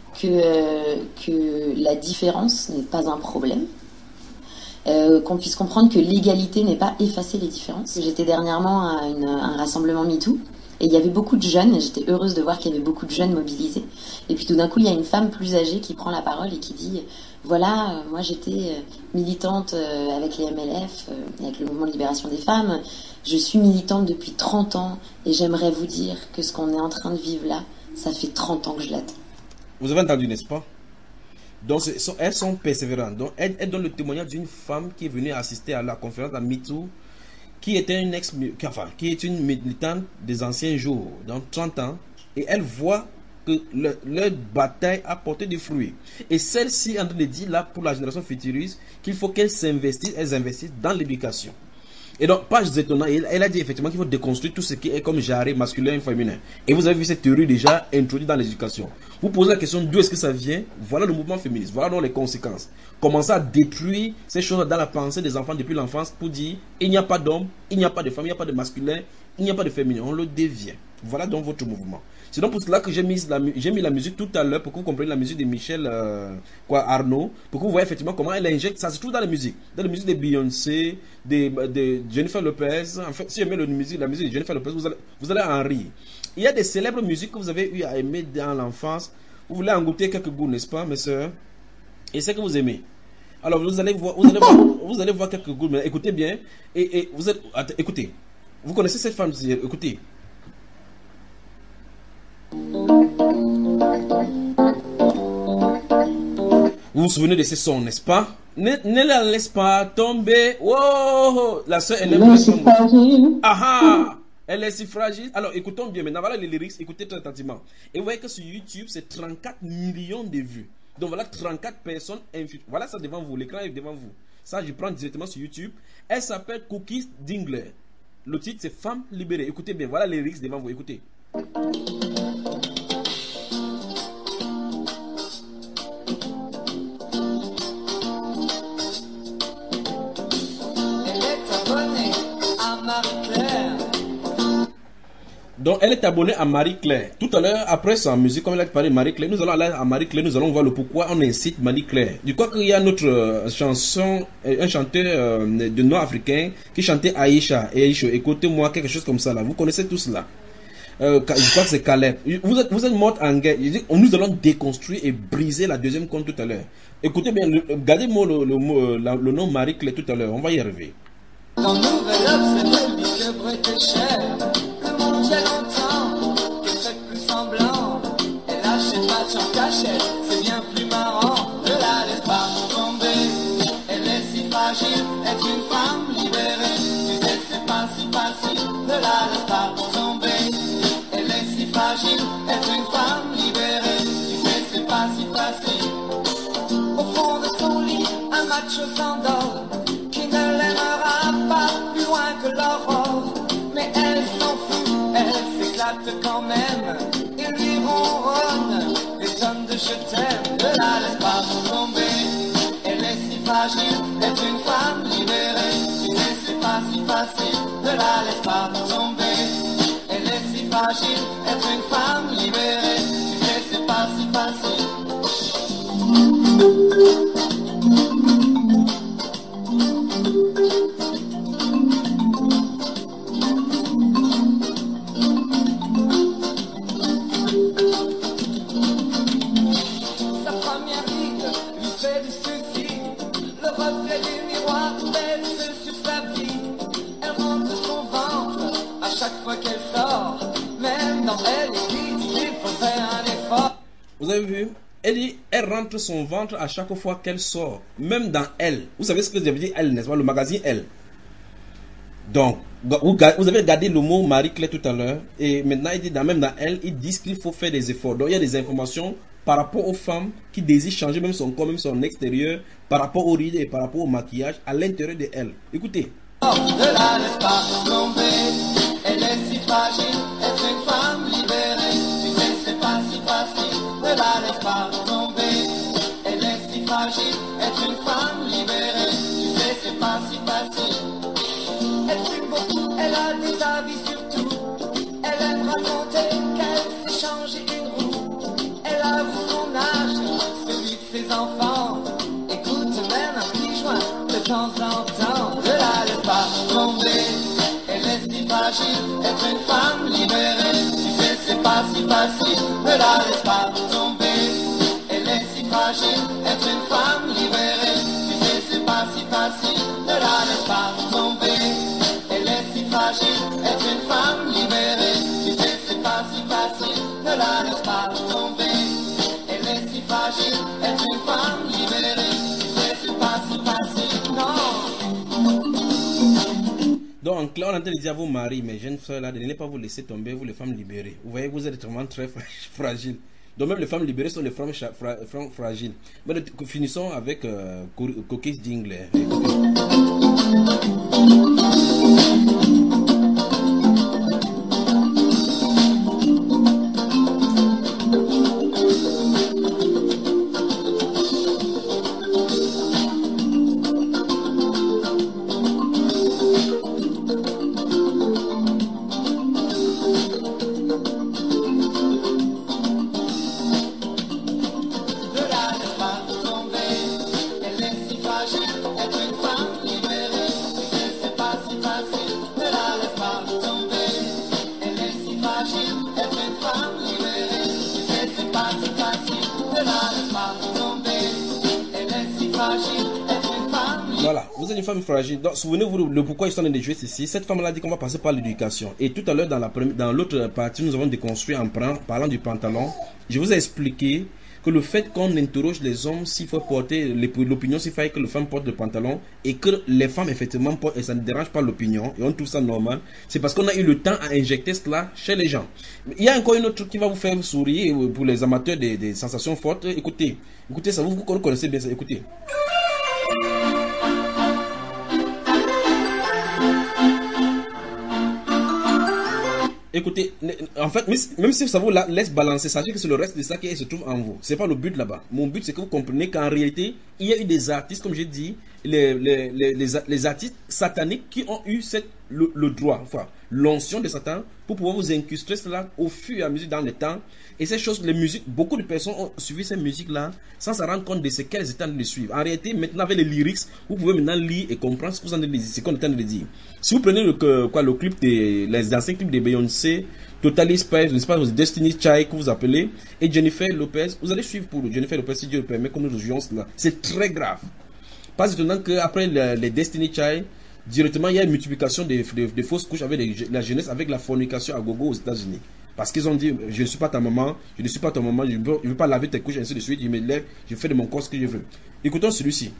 que la différence n'est pas un problème. Qu'on puisse comprendre que l'égalité n'est pas effacer les différences. J'étais dernièrement à un rassemblement MeToo. Et il y avait beaucoup de jeunes, et j'étais heureuse de voir qu'il y avait beaucoup de jeunes mobilisés. Et puis tout d'un coup, il y a une femme plus âgée qui prend la parole et qui dit « Voilà, moi j'étais militante avec les MLF, avec le mouvement de libération des femmes. Je suis militante depuis 30 ans et j'aimerais vous dire que ce qu'on est en train de vivre là, ça fait 30 ans que je l'attends. » Vous avez entendu, n'est-ce pas? Donc, elles sont persévérantes. Donc, elles donnent le témoignage d'une femme qui est venue assister à la conférence à MeToo, qui est une militante des anciens jours, dans 30 ans, et elle voit que leur bataille a porté des fruits. Et celle-ci est en train de dire là pour la génération futuriste qu'il faut qu'elles investissent dans l'éducation. Et donc, pas étonnant, elle a dit effectivement qu'il faut déconstruire tout ce qui est comme genré masculin et féminin. Et vous avez vu cette théorie déjà introduite dans l'éducation. Vous posez la question d'où est-ce que ça vient? Voilà le mouvement féministe, voilà donc les conséquences. Commencer à détruire ces choses dans la pensée des enfants depuis l'enfance pour dire il n'y a pas d'homme, il n'y a pas de femme, il n'y a pas de masculin, il n'y a pas de féminin. On le devient. Voilà donc votre mouvement. C'est donc pour cela que j'ai mis la musique tout à l'heure pour que vous compreniez la musique de Michel Arnaud, pour que vous voyez effectivement comment elle injecte. Ça se trouve dans la musique de Beyoncé, de Jennifer Lopez. En fait, si vous aimez la musique de Jennifer Lopez, vous allez en rire. Il y a des célèbres musiques que vous avez eu à aimer dans l'enfance. Vous voulez en goûter quelques goûts, n'est-ce pas, mes soeurs? Et c'est que vous aimez. Alors vous allez voir quelques goûts. Mais écoutez bien. Écoutez. Vous connaissez cette femme? Écoutez. Vous vous souvenez de ces sons, n'est-ce pas? Ne la laisse pas tomber. Wow! La soeur, elle est si fragile. Ah! Elle est si fragile. Alors, écoutons bien. Maintenant, voilà les lyrics. Écoutez très attentivement. Et vous voyez que sur YouTube, c'est 34 millions de vues. Donc voilà 34 personnes infiltrées. Voilà ça devant vous, l'écran est devant vous. Ça, je prends directement sur YouTube. Elle s'appelle Cookies Dingler. Le titre, c'est Femme libérée. Écoutez bien, voilà les lyrics devant vous, écoutez. Donc, elle est abonnée à Marie-Claire. Tout à l'heure, après sa musique, comme elle a parlé de Marie-Claire, nous allons aller à Marie-Claire, nous allons voir le pourquoi on incite Marie-Claire. Du coup, il y a notre chanson, un chanteur de nord-africain qui chantait Aïcha. Et Aïcha, écoutez-moi, quelque chose comme ça là. Vous connaissez tous là. Je crois que c'est Caleb. Vous êtes morte en guerre. Nous allons déconstruire et briser la deuxième compte tout à l'heure. Écoutez bien, gardez-moi le nom Marie-Claire tout à l'heure. On va y arriver. Dans Nouvel Obs, c'est lui que prêtait cher. Le monde y a longtemps, qu'elle fait plus semblant. Elle achète match en cachette, c'est bien plus marrant. Ne la laisse pas tomber, elle est si fragile. Être une femme libérée, tu sais c'est pas si facile. Ne la laisse pas tomber, elle est si fragile. Être une femme libérée, tu sais c'est pas si facile. Au fond de son lit, un macho s'endort, qui ne l'aimera pas plus loin que l'aurore. Mais elle s'en fout, elle s'éclate quand même. Il lui ronronne des tonnes de je t'aime. Ne la laisse pas tomber, elle est si fragile. Être une femme libérée, tu sais c'est pas si facile. Ne la laisse pas tomber, elle est si fragile. Être une femme libérée, tu sais c'est pas si facile. Sa première ride lui fait du souci. Le reflet du miroir baisse sur sa vie. Elle rentre son ventre à chaque fois qu'elle sort. Même dans elle, il dit qu'il faut faire un effort. Vous avez vu? Elle rentre son ventre à chaque fois qu'elle sort. Même dans Elle. Vous savez ce que j'avais dit Elle, n'est-ce pas? Le magazine Elle. Donc, vous avez regardé le mot Marie-Claire tout à l'heure. Et maintenant, même dans Elle, ils disent qu'il faut faire des efforts. Donc, il y a des informations par rapport aux femmes qui désirent changer même son corps, même son extérieur, par rapport aux rides et par rapport au maquillage à l'intérieur de Elle. Écoutez. Ne la laisse pas tomber, elle est si fragile. Être une femme libérée, tu sais c'est pas si facile. Ne la laisse pas tomber, elle est si fragile. Être une femme libérée, tu sais c'est pas si facile. Elle fume beaucoup, elle a des avis sur tout. Elle aime raconter qu'elle s'est changé une roue. Elle avoue son âge, celui de ses enfants. Écoute même un petit joint de temps en temps. Ne la laisse pas tomber, elle est si fragile. Être une femme libérée, tu sais c'est pas si facile. Ne la laisse pas tomber, elle est si fragile. Être une femme libérée, tu sais c'est pas si facile. Ne la laisse pas tomber, elle est si fragile. Être une femme libérée, tu sais c'est pas si facile. Ne la laisse pas tomber, elle est si fragile. Être une femme libérée, tu sais c'est pas si facile. Non. Donc, en clair, on est en train de dire à vos maris, mes jeunes soeurs là, de ne pas vous laisser tomber, vous les femmes libérées. Vous voyez que vous êtes vraiment très fragiles. Donc, même les femmes libérées sont les femmes fragiles. Mais finissons avec Cookies Dingler. Voilà, vous êtes une femme fragile. Donc, souvenez-vous le pourquoi ils sont en train de jouer ceci. Cette femme-là a dit qu'on va passer par l'éducation. Et tout à l'heure, dans l'autre partie, nous avons déconstruit en parlant du pantalon. Je vous ai expliqué que le fait qu'on interroge les hommes s'il faut porter l'opinion, s'il faut que les femmes portent le pantalon et que les femmes effectivement portent et ça ne dérange pas l'opinion et on trouve ça normal, c'est parce qu'on a eu le temps à injecter cela chez les gens. Il y a encore une autre truc qui va vous faire sourire pour les amateurs des sensations fortes. Écoutez ça, vous connaissez bien ça, écoutez. Écoutez, en fait, même si ça vous laisse balancer, sachez que c'est le reste de ça qui se trouve en vous. C'est pas le but là-bas. Mon but, c'est que vous compreniez qu'en réalité, il y a eu des artistes, comme j'ai dit, les artistes sataniques qui ont eu le droit, enfin, l'onction de Satan pour pouvoir vous incruster cela au fur et à mesure dans le temps. Et ces choses, les musiques, beaucoup de personnes ont suivi ces musiques-là sans se rendre compte de ce qu'elles étaient en train de suivre. En réalité, maintenant, avec les lyrics, vous pouvez maintenant lire et comprendre ce qu'on est en train de dire. Si vous prenez le clip les anciens clips de Beyoncé, Totally Spice, Destiny Child que vous appelez, et Jennifer Lopez, vous allez suivre pour Jennifer Lopez si Dieu le permet, comme nous jouons cela. C'est très grave. Pas étonnant qu'après les Destiny Child, directement il y a une multiplication des fausses couches avec la jeunesse, avec la fornication à gogo aux États-Unis. Parce qu'ils ont dit, je ne suis pas ta maman, je ne suis pas ton maman, je ne veux pas laver tes couches, ainsi de suite, je me lève, je fais de mon corps ce que je veux. Écoutons celui-ci.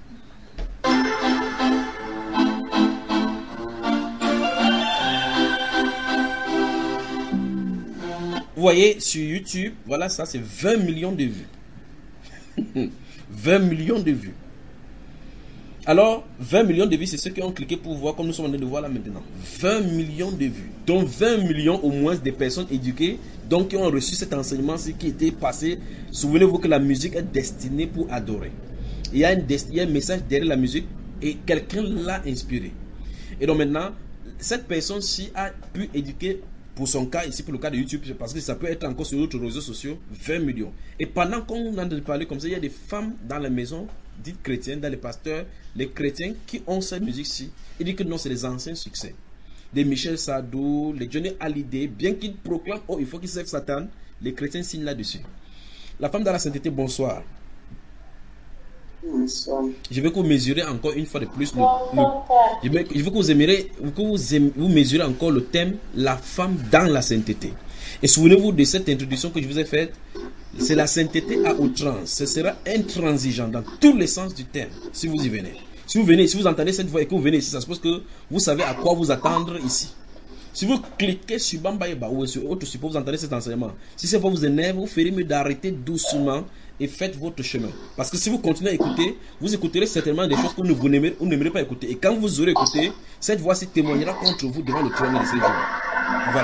Vous voyez sur YouTube, voilà, ça c'est 20 millions de vues. 20 millions de vues. Alors, 20 millions de vues, c'est ceux qui ont cliqué pour voir comme nous sommes en train de voir là maintenant. 20 millions de vues. Donc 20 millions au moins de personnes éduquées, donc qui ont reçu cet enseignement, ce qui était passé. Souvenez-vous que la musique est destinée pour adorer. Il y a un message derrière la musique et quelqu'un l'a inspiré. Et donc maintenant, cette personne-ci a pu éduquer, pour son cas, ici pour le cas de YouTube, parce que ça peut être encore sur d'autres réseaux sociaux, 20 millions. Et pendant qu'on a parlé comme ça, il y a des femmes dans la maison, dites chrétiennes, dans les pasteurs, les chrétiens qui ont cette musique-ci. Ils disent que non, c'est les anciens succès. Des Michel Sardou, les Johnny Hallyday, bien qu'ils proclament, oh, il faut qu'ils servent Satan, les chrétiens signent là-dessus. La femme dans la sainteté, bonsoir. Bonsoir. Je veux que vous mesurez encore une fois de plus je veux que vous mesurez encore le thème la femme dans la sainteté. Et souvenez-vous de cette introduction que je vous ai faite. C'est la sainteté à outrance. Ce sera intransigeant dans tous les sens du terme si vous y venez. Si vous entendez cette voix et que vous venez ici, ça suppose que vous savez à quoi vous attendre ici. Si vous cliquez sur Bambaïba ou sur autre support, vous entendez cet enseignement. Si cette voix vous énerve, vous ferez mieux d'arrêter doucement et faites votre chemin. Parce que si vous continuez à écouter, vous écouterez certainement des choses que vous n'aimerez pas écouter. Et quand vous aurez écouté, cette voix-ci témoignera contre vous devant le trône de ces jours. Voilà.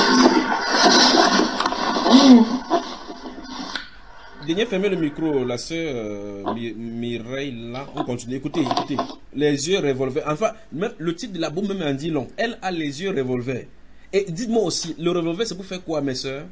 Dernier, fermez le micro, la sœur Mireille là, on continue. Écoutez, les yeux revolver. Enfin, même le titre de la bombe même en dit long. Elle a les yeux revolver. Et dites-moi aussi, le revolver c'est pour faire quoi, mes sœurs?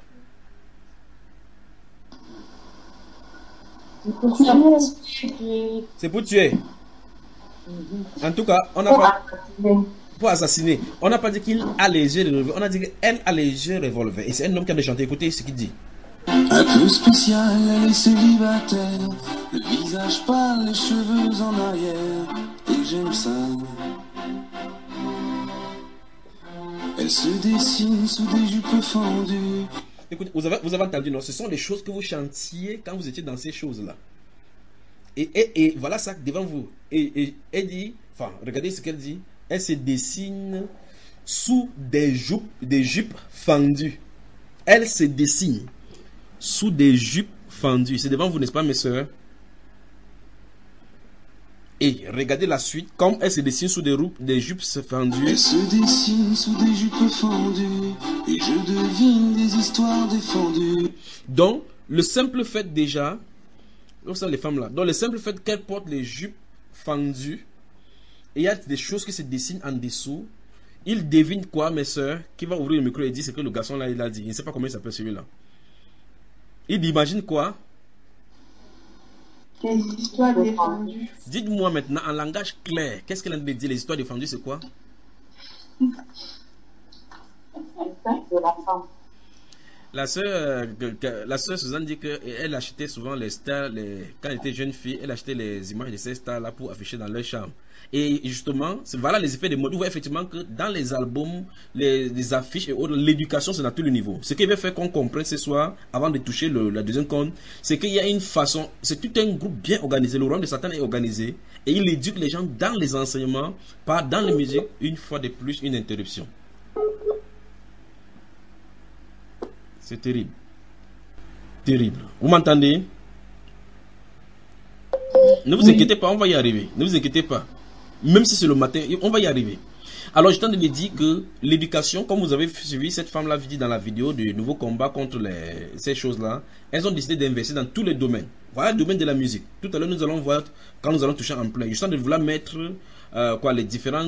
C'est pour tuer. En tout cas, on n'a pas pour assassiner. On n'a pas dit qu'il a les yeux revolver. On a dit qu'elle a les yeux revolver. Et c'est un homme qui a de chanter. Écoutez ce qu'il dit. Un peu spécial, elle est célibataire. Le visage pâle, les cheveux en arrière. Et j'aime ça. Elle se dessine sous des jupes fendues. Écoutez, vous avez entendu, non? Ce sont les choses que vous chantiez quand vous étiez dans ces choses-là. Et voilà ça devant vous. Et elle dit, enfin, regardez ce qu'elle dit. Elle se dessine sous des jupes fendues. Elle se dessine sous des jupes fendues. C'est devant vous, n'est-ce pas, mes soeurs? Et regardez la suite, comme elle se dessine sous des jupes fendues. Elle se dessine sous des jupes fendues, et je devine des histoires défendues. Donc, le simple fait déjà, où sont les femmes là? Donc, le simple fait qu'elles portent les jupes fendues, et il y a des choses qui se dessinent en dessous, il devine quoi, mes soeurs? Qui va ouvrir le micro et dire ce que le garçon là, il a dit. Il ne sait pas comment il s'appelle celui-là. Il imagine quoi? Des histoires défendues. Dites-moi maintenant en langage clair, qu'est-ce qu'elle a dit? Les histoires défendues, c'est quoi? La sœur Suzanne dit qu'elle achetait souvent les stars, quand elle était jeune fille, elle achetait les images de ces stars-là pour afficher dans leur chambre. Et justement, voilà les effets de mode. Vous voyez effectivement que dans les albums, les affiches et autres, l'éducation, c'est à tous les niveaux. Ce qui veut faire qu'on comprenne ce soir, avant de toucher la deuxième compte, c'est qu'il y a une façon, c'est tout un groupe bien organisé. Le royaume de Satan est organisé et il éduque les gens dans les enseignements, pas dans les musiques, une fois de plus, une interruption. C'est terrible. Terrible. Vous m'entendez? Ne vous inquiétez pas, on va y arriver. Ne vous inquiétez pas. Même si c'est le matin, on va y arriver. Alors, je t'en ai dit que l'éducation, comme vous avez suivi cette femme-là dit dans la vidéo du nouveau combat contre ces choses-là, elles ont décidé d'investir dans tous les domaines. Voilà le domaine de la musique. Tout à l'heure, nous allons voir quand nous allons toucher en plein. Je suis en train de vouloir mettre les différents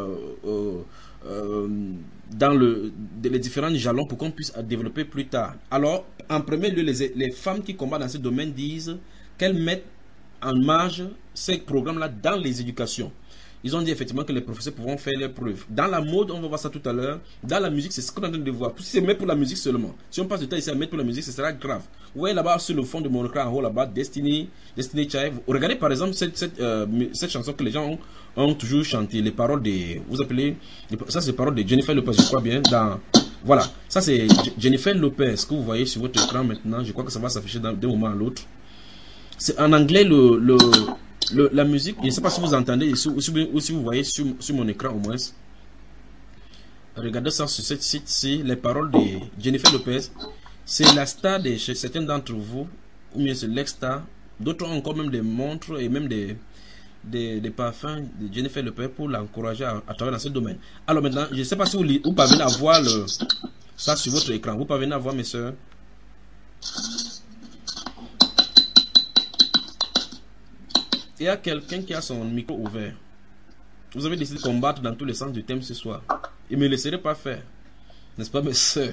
les différents jalons pour qu'on puisse développer plus tard. Alors, en premier lieu, les femmes qui combattent dans ce domaine disent qu'elles mettent en marge ces programmes-là dans les éducations. Ils ont dit effectivement que les professeurs pourront faire leurs preuves. Dans la mode, on va voir ça tout à l'heure. Dans la musique, c'est ce qu'on est en train de voir. Si c'est mettre pour la musique seulement. Si on passe du temps ici à mettre pour la musique, ce sera grave. Vous voyez là-bas sur le fond de mon écran en haut là-bas, Destiny Child. Regardez par exemple cette chanson que les gens ont toujours chanté. Les paroles de, vous appelez, ça c'est les paroles de Jennifer Lopez, je crois bien. Voilà, ça c'est Jennifer Lopez que vous voyez sur votre écran maintenant. Je crois que ça va s'afficher d'un moment à l'autre. C'est en anglais la musique, je ne sais pas si vous entendez ou si vous voyez sur mon écran au moins. Regardez ça sur ce site-ci, les paroles de Jennifer Lopez. C'est la star de chez certains d'entre vous, ou bien c'est l'ex-star. D'autres ont encore même des montres et même des parfums de Jennifer Lopez pour l'encourager à travailler dans ce domaine. Alors maintenant, je ne sais pas si vous parvenez à voir ça sur votre écran. Vous parvenez à voir, mes soeurs? Il y a quelqu'un qui a son micro ouvert. Vous avez décidé de combattre dans tous les sens du thème ce soir. Il ne me laisserait pas faire. N'est-ce pas, mes soeurs?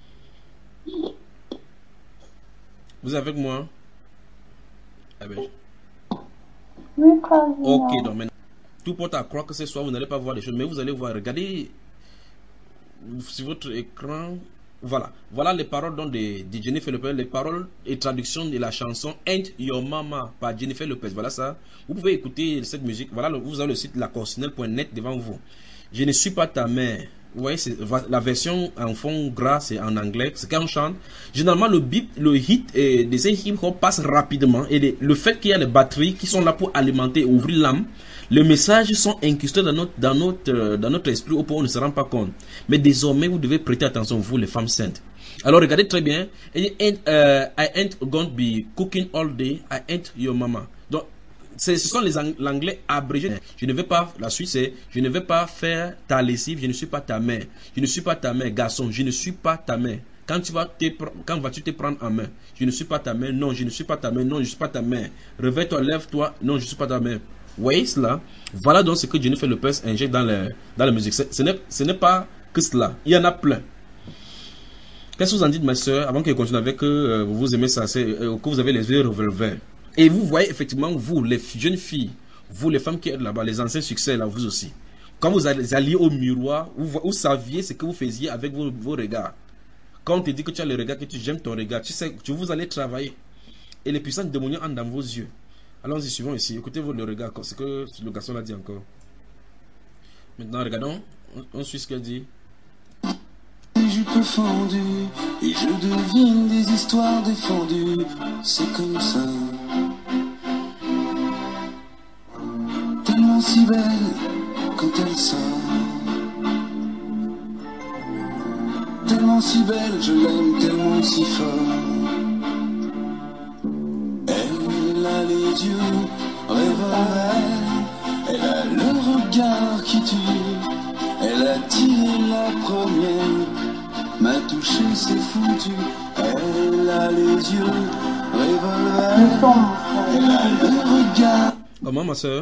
Vous êtes avec moi? Eh bien. Oui, président. Ok, donc maintenant, tout porte à croire que ce soir vous n'allez pas voir les choses, mais vous allez voir. Regardez sur votre écran. Voilà les paroles de Jennifer Lopez, les paroles et traduction de la chanson Ain't Your Mama par Jennifer Lopez. Voilà ça. Vous pouvez écouter cette musique. Voilà, vous avez le site lacorsonnelle.net devant vous. Je ne suis pas ta mère. Vous voyez, la version en fond gras, c'est en anglais, c'est quand on chante. Généralement, le hit de ces hip-hop passe rapidement. Et le fait qu'il y a les batteries qui sont là pour alimenter et ouvrir l'âme, les messages sont incrustés dans notre esprit au point où on ne se rend pas compte. Mais désormais, vous devez prêter attention, vous, les femmes saintes. Alors, regardez très bien. I ain't gonna be cooking all day. I ain't your mama. Donc, ce sont l'anglais abrégé. Je ne vais pas, la suite c'est, je ne vais pas faire ta lessive, je ne suis pas ta mère. Je ne suis pas ta mère, garçon, je ne suis pas ta mère. Quand vas-tu te prendre en main? Je ne suis pas ta mère, non, je ne suis pas ta mère, non, je ne suis pas ta mère. Réveille-toi, lève-toi, non, je ne suis pas ta mère. Vous voyez cela? Voilà donc ce que Jennifer Lopez injecte dans la musique. Ce n'est pas que cela. Il y en a plein. Qu'est-ce que vous en dites, ma soeur, avant que je continue avec vous aimez ça, que vous avez les yeux revolver. Et vous voyez effectivement, vous, les jeunes filles, vous, les femmes qui êtes là-bas, les anciens succès, là, vous aussi. Quand vous alliez au miroir, vous saviez ce que vous faisiez avec vos regards. Quand on te dit que tu as le regard, que j'aime ton regard, tu sais que vous allez travailler. Et les puissances démoniaques entrent dans vos yeux. Allons-y, suivons ici. Écoutez le regard, ce que le garçon l'a dit encore. Maintenant, regardons. On suit ce qu'elle dit. Jupes fendues, et je devine des histoires défendues. C'est comme ça. Tellement si belle quand elle sort. Tellement si belle, je l'aime tellement si fort. Elle a les yeux revolver, elle a le regard qui tue. Elle a tiré la première, m'a touché, c'est foutu. Elle a les yeux revolver, elle a le regard. Comment, ma soeur?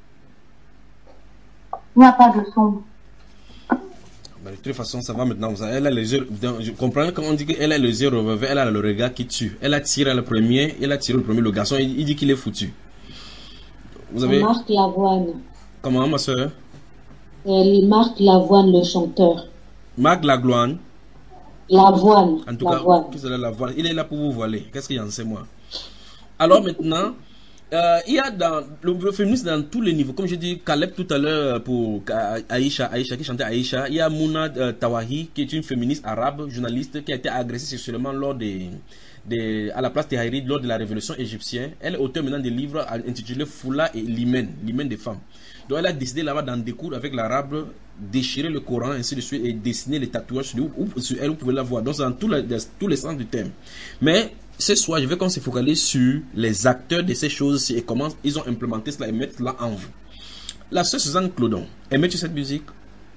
Il n'y a pas de son. De toute façon, ça va maintenant. Elle a les yeux. Je comprends quand on dit qu'elle a les yeux revolver, elle a le regard qui tue. Elle a tiré le premier, le garçon, il dit qu'il est foutu. Vous avez. Marc Lavoine. Comment, ma soeur? Marc Lavoine, le chanteur. Marc Lavoine. L'avoine. En tout cas, vous allez la voir. Il est là pour vous voiler. Qu'est-ce qu'il y en sait, moi? Alors maintenant, il y a dans le féminisme dans tous les niveaux. Comme je dis, Caleb tout à l'heure pour Aïcha qui chantait Aïcha. Il y a Mouna Tawahi qui est une féministe arabe, journaliste, qui a été agressée sexuellement à la place Tahrir lors de la révolution égyptienne. Elle est auteure maintenant des livres intitulés Foula et l'hymen des femmes. Donc elle a décidé là-bas d'en découdre avec l'arabe, déchirer le Coran, ainsi de suite, et dessiner les tatouages sur elle, vous pouvez la voir. Donc c'est dans tous les sens du terme. Mais ce soir, je veux qu'on se focalise sur les acteurs de ces choses-ci et comment ils ont implémenté cela et mettre cela en vue. La sœur Suzanne Clodon, aimais-tu cette musique?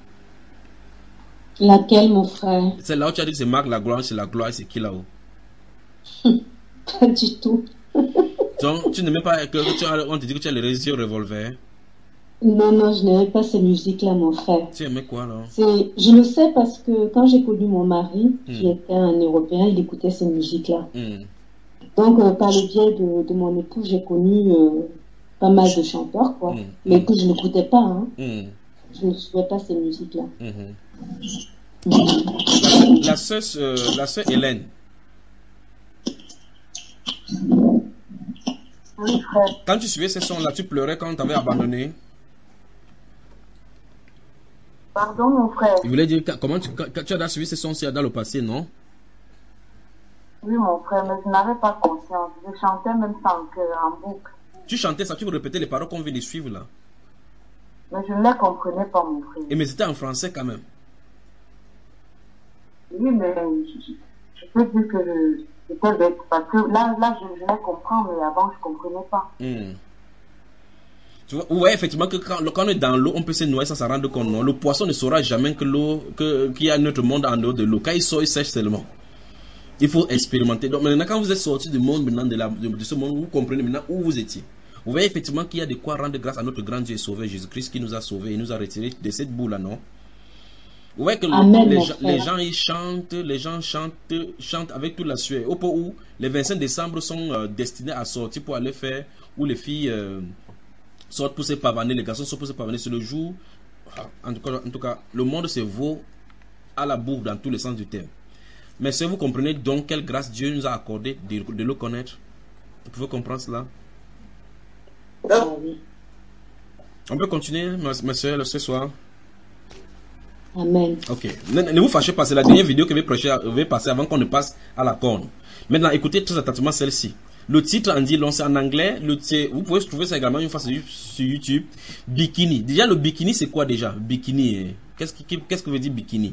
Laquelle, mon frère? C'est là où tu as dit que c'est Marc la gloire, c'est qui là-haut? Pas du tout. Donc, tu n'aimais pas on te dit que tu as le réseau revolver? Non, je n'aimais pas ces musiques-là, mon frère. Tu aimais quoi, là? Je le sais parce que quand j'ai connu mon mari, qui était un Européen, il écoutait ces musiques-là. Donc, par le biais de mon époux, j'ai connu pas mal de chanteurs, quoi. Mais que je n'écoutais pas, hein. Je ne suivais pas ces musiques-là. La sœur Hélène. Oui, frère. Quand tu suivais ces sons-là, tu pleurais quand tu avais abandonné? Pardon, mon frère. Il voulait dire comment tu as suivi ces sons-ci dans le passé, non? Oui, mon frère, mais je n'avais pas conscience. Je chantais même sans cœur, en boucle. Tu chantais ça, tu vous répétais les paroles qu'on vient de suivre là. Mais je ne les comprenais pas, mon frère. Et mais c'était en français quand même. Oui, mais je peux dire que c'était bête. Parce que là je les comprends, mais avant, je ne comprenais pas. Tu vois, vous voyez effectivement que quand on est dans l'eau, on peut se noyer sans s'en rendre compte. Non? Le poisson ne saura jamais que l'eau, qu'il y a notre monde en dehors de l'eau. Quand il sort, il sèche seulement. Il faut expérimenter. Donc maintenant, quand vous êtes sorti du monde maintenant de ce monde, vous comprenez maintenant où vous étiez. Vous voyez effectivement qu'il y a de quoi rendre grâce à notre grand Dieu et Sauveur Jésus-Christ qui nous a sauvés et nous a retirés de cette boue-là, non? Vous voyez que les gens chantent avec toute la sueur. Au point où les 25 décembre sont destinés à sortir pour aller faire, où les filles sortent pour se pavaner, les garçons sortent pour se pavaner. C'est le jour, en tout cas, le monde se vaut à la boue dans tous les sens du terme. Mais si vous comprenez donc quelle grâce Dieu nous a accordé de le connaître, vous pouvez comprendre cela. On peut continuer, ma soeur, ce soir. Amen. Ok. Ne vous fâchez pas, c'est la dernière vidéo que je vais passer avant qu'on ne passe à la corne. Maintenant, écoutez très attentivement celle-ci. Le titre en dit long, c'est en anglais. Vous pouvez trouver ça également une fois sur YouTube. Bikini. Déjà, le bikini, c'est quoi déjà? Bikini. Qu'est-ce que veut dire bikini?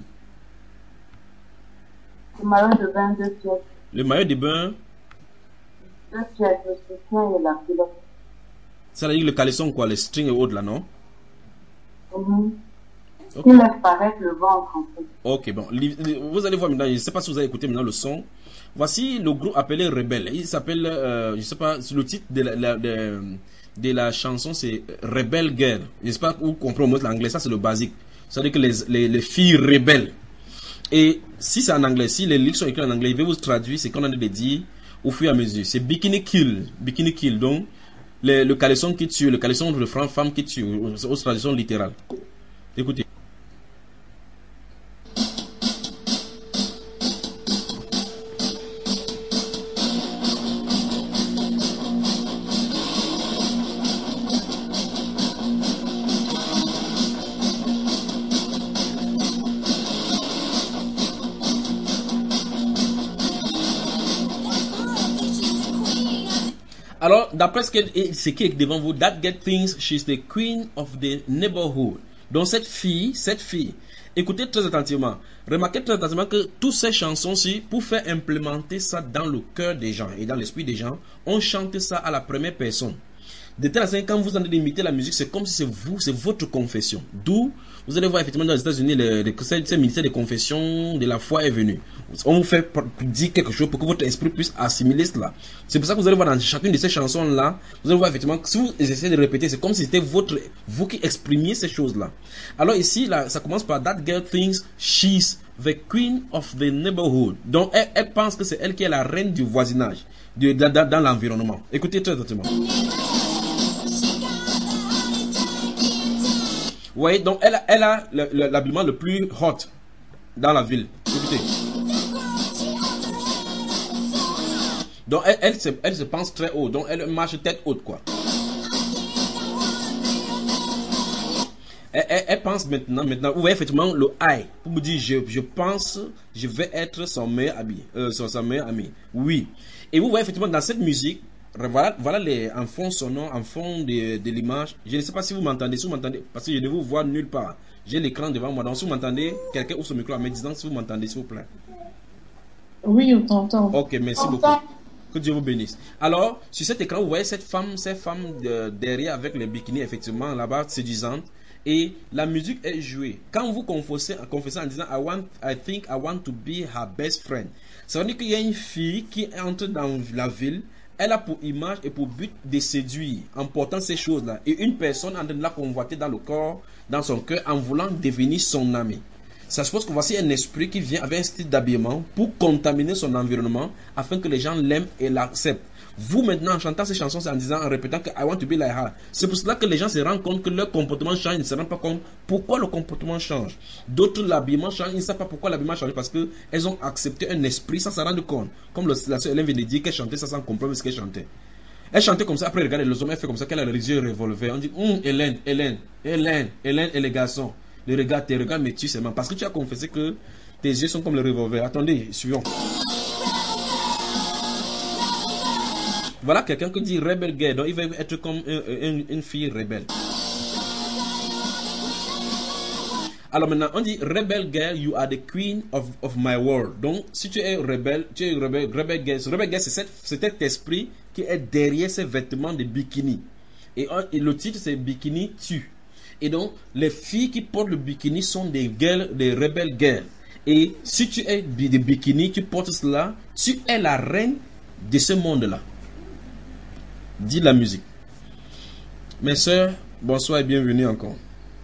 Le maillot de bain, 2 pièces. Le maillot de bain? 2 pièces, le soutien et la culotte. Ça veut dire le caleçon, quoi, les strings et autres là, non? Okay. Il laisse paraître le ventre en fait. Ok, bon. Vous allez voir maintenant, je ne sais pas si vous avez écouté maintenant le son. Voici le groupe appelé Rebelle. Il s'appelle, je ne sais pas, le titre de la chanson c'est Rebel Girl. Je ne sais pas où comprendre l'anglais, ça c'est le basique. Ça veut dire que les filles rebelles. Et si c'est en anglais, si les lyrics sont écrits en anglais, je vais vous traduire ce qu'on a dit au fur et à mesure. C'est Bikini Kill. Bikini Kill, donc le caleçon qui tue, le caleçon de femme qui tue, aux traductions littérales. Écoutez. Alors, d'après ce qui est devant vous, that get things, she's the queen of the neighborhood. Donc cette fille, écoutez très attentivement, remarquez très attentivement que toutes ces chansons-ci, pour faire implémenter ça dans le cœur des gens et dans l'esprit des gens, on chante ça à la première personne. De telle sorte que quand vous en imiter la musique, c'est comme si c'est vous, c'est votre confession. D'où vous allez voir effectivement dans les États-Unis, ce ministère de confession de la foi est venu. On vous fait dire quelque chose pour que votre esprit puisse assimiler cela. C'est pour ça que vous allez voir dans chacune de ces chansons-là, vous allez voir effectivement que si vous essayez de répéter, c'est comme si c'était vous qui exprimiez ces choses-là. Alors ici, là, ça commence par That girl thinks she's the queen of the neighborhood. Donc elle pense que c'est elle qui est la reine du voisinage, dans l'environnement. Écoutez très attentivement. Vous voyez, donc elle a l'habillement le plus hot dans la ville. Écoutez. Donc elle se pense très haut, donc elle marche tête haute quoi. Elle pense maintenant, vous voyez effectivement le I, pour vous dire je pense, je vais être son meilleur ami, son meilleur ami. Oui. Et vous voyez effectivement dans cette musique, voilà les en fond sonore, en fond de l'image. Je ne sais pas si vous m'entendez, parce que je ne vous vois nulle part. J'ai l'écran devant moi, donc si vous m'entendez, quelqu'un ouvre son micro en me disant si vous m'entendez s'il vous plaît. Oui, on t'entend. Ok, merci beaucoup. Que Dieu vous bénisse. Alors, sur cet écran, vous voyez ces femmes derrière avec les bikinis, effectivement, là-bas, séduisantes. Et la musique est jouée. Quand vous confessez en disant I think I want to be her best friend, ça veut dire qu'il y a une fille qui entre dans la ville. Elle a pour image et pour but de séduire en portant ces choses-là. Et une personne en train de la convoiter dans le corps, dans son cœur, en voulant devenir son ami. Ça suppose que voici un esprit qui vient avec un style d'habillement pour contaminer son environnement afin que les gens l'aiment et l'acceptent. Vous maintenant en chantant ces chansons, c'est en disant, en répétant que I want to be like her. C'est pour cela que les gens se rendent compte que leur comportement change, ils ne se rendent pas compte pourquoi le comportement change. D'autres, l'habillement change, ils ne savent pas pourquoi l'habillement change parce qu'elles ont accepté un esprit sans s'en rendre compte. Comme la sœur Hélène vient de dire qu'elle chantait ça sans comprendre ce qu'elle chantait. Elle chantait comme ça, après regardez les hommes, elle fait comme ça, qu'elle a les yeux revolvés. On dit, Hélène, et les garçons, tes regards me tuent seulement parce que tu as confessé que tes yeux sont comme les revolvers. Attendez, suivons. Voilà quelqu'un qui dit rebel girl, donc il va être comme une fille rebelle. Alors maintenant, on dit rebel girl, you are the queen of my world. Donc, si tu es rebelle, rebel girl. Rebel girl, c'est cet esprit qui est derrière ces vêtements de bikini. Et le titre, c'est Bikini tue. Et donc, les filles qui portent le bikini sont des rebel girls. Et si tu es des bikini, tu portes cela, tu es la reine de ce monde-là. Dit la musique. Mes soeurs, bonsoir et bienvenue encore.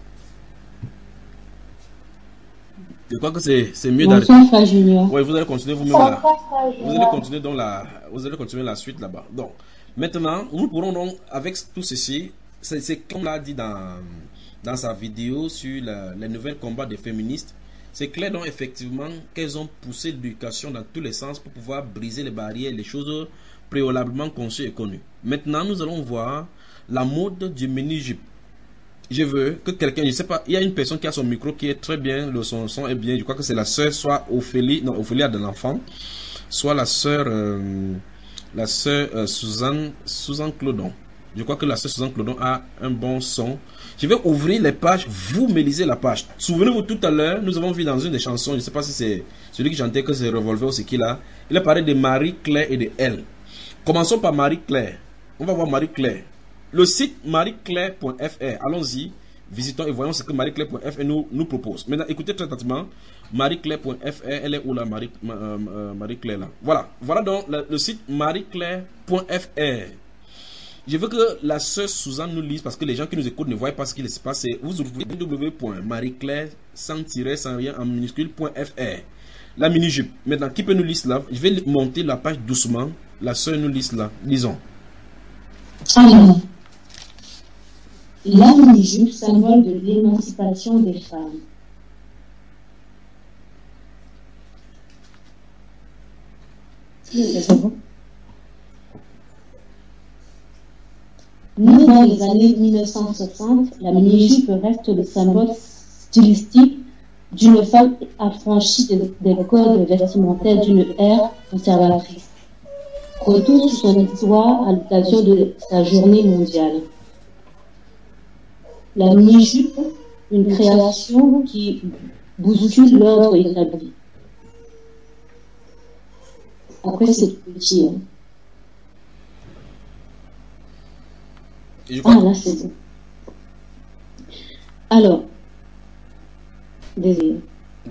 Je crois que c'est mieux d'arrêter. Bonsoir, frère Junior. Oui, vous allez continuer vous-même là. Vous allez continuer la suite là-bas. Donc, maintenant, nous pourrons donc, avec tout ceci, c'est comme l'a dit dans sa vidéo sur les nouvelles combats des féministes. C'est clair donc effectivement qu'elles ont poussé l'éducation dans tous les sens pour pouvoir briser les barrières, les choses préalablement conçues et connues. Maintenant, nous allons voir la mode du mini-jupe. Je veux que quelqu'un, je ne sais pas, il y a une personne qui a son micro qui est très bien, son son est bien, je crois que c'est la sœur, soit Ophélie a de l'enfant, soit la sœur Suzanne Clodon. Je crois que la sœur Suzanne Clodon a un bon son. Je vais ouvrir les pages, vous me lisez la page. Souvenez-vous, tout à l'heure, nous avons vu dans une des chansons, je ne sais pas si c'est celui qui chantait que c'est Revolver ou c'est qui là, il a parlé de Marie-Claire et de elle. Commençons par Marie-Claire. On va voir Marie-Claire. Le site marieclaire.fr, allons-y, visitons et voyons ce que marieclaire.fr nous propose. Maintenant, écoutez très attentivement, marieclaire.fr, elle est où là, Marie-Claire là. Voilà donc le site marieclaire.fr. Je veux que la sœur Suzanne nous lise parce que les gens qui nous écoutent ne voient pas ce qu'il se passe. Vous ouvrez www.marieclaire sans tirer, sans rien en minuscule.fr. La mini-jupe. Maintenant, qui peut nous lire là? Je vais monter la page doucement. La sœur nous lise là. Lisons. Alors, la mini-jupe, symbole de l'émancipation des femmes. C'est bon. Née dans les années 1960, la mini-jupe reste le symbole stylistique d'une femme affranchie des codes vestimentaires d'une ère conservatrice. Retour sur son histoire à l'occasion de sa journée mondiale. La mini-jupe, une création qui bouscule l'ordre établi. Après, c'est petit. Hein. Là, c'est bon. Alors, désolé.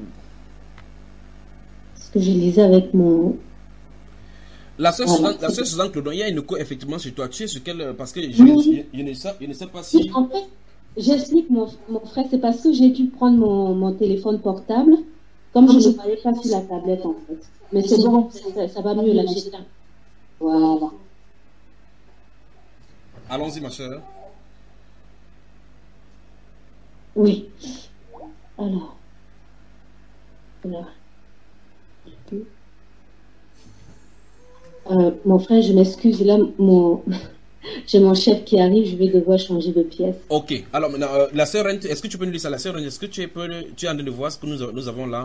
Ce que je lisais avec mon... La sœur Suzanne Clodon, il y a une écho effectivement sur toi. Tu es sur quelle... Parce que je ne sais pas si... En fait, j'explique mon frère, c'est parce que j'ai dû prendre mon téléphone portable, comme je ne parlais pas sur la tablette en fait. Mais c'est bon, ça va mieux là. Voilà. Allons-y ma soeur. Oui. Alors. Mon frère, je m'excuse, là, j'ai mon chef qui arrive, je vais devoir changer de pièce. Ok, alors maintenant, la sœur Reine, est-ce que tu peux nous dire ça? La sœur Reine, est-ce que tu es en train de voir ce que nous avons là?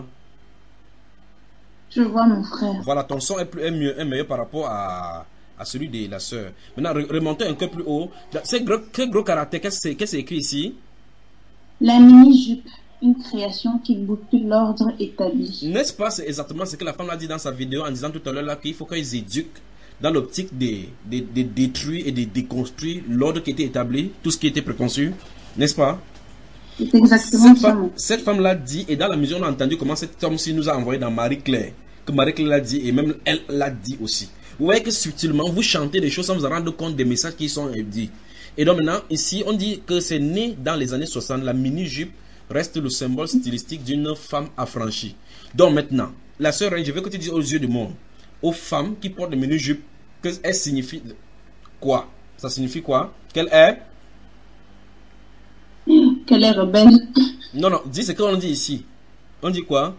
Je vois mon frère. Voilà, ton son est meilleur par rapport à celui de la sœur. Maintenant, remontez un peu plus haut. Quel gros caractère, qu'est-ce que c'est écrit ici? La mini-jupe, une création qui bouscule l'ordre établi. N'est-ce pas, c'est exactement ce que la femme a dit dans sa vidéo en disant tout à l'heure là qu'il faut qu'ils éduquent dans l'optique de détruire et de déconstruire l'ordre qui était établi, tout ce qui était préconçu, n'est-ce pas? C'est exactement ça. Cette femme l'a dit, et dans la mesure où on a entendu comment cet homme-ci nous a envoyé dans Marie-Claire, que Marie-Claire l'a dit, et même elle l'a dit aussi. Vous voyez que subtilement, vous chantez des choses sans vous rendre compte des messages qui sont dits. Et donc maintenant, ici, on dit que c'est né dans les années 60, la mini-jupe reste le symbole stylistique d'une femme affranchie. Donc maintenant, la sœur Reine, je veux que tu dises aux yeux du monde, aux femmes qui portent des mini-jupes, qu'elle signifie quoi? Ça signifie quoi? Qu'elle est rebelle. Non, non, dis ce qu'on dit ici. On dit quoi?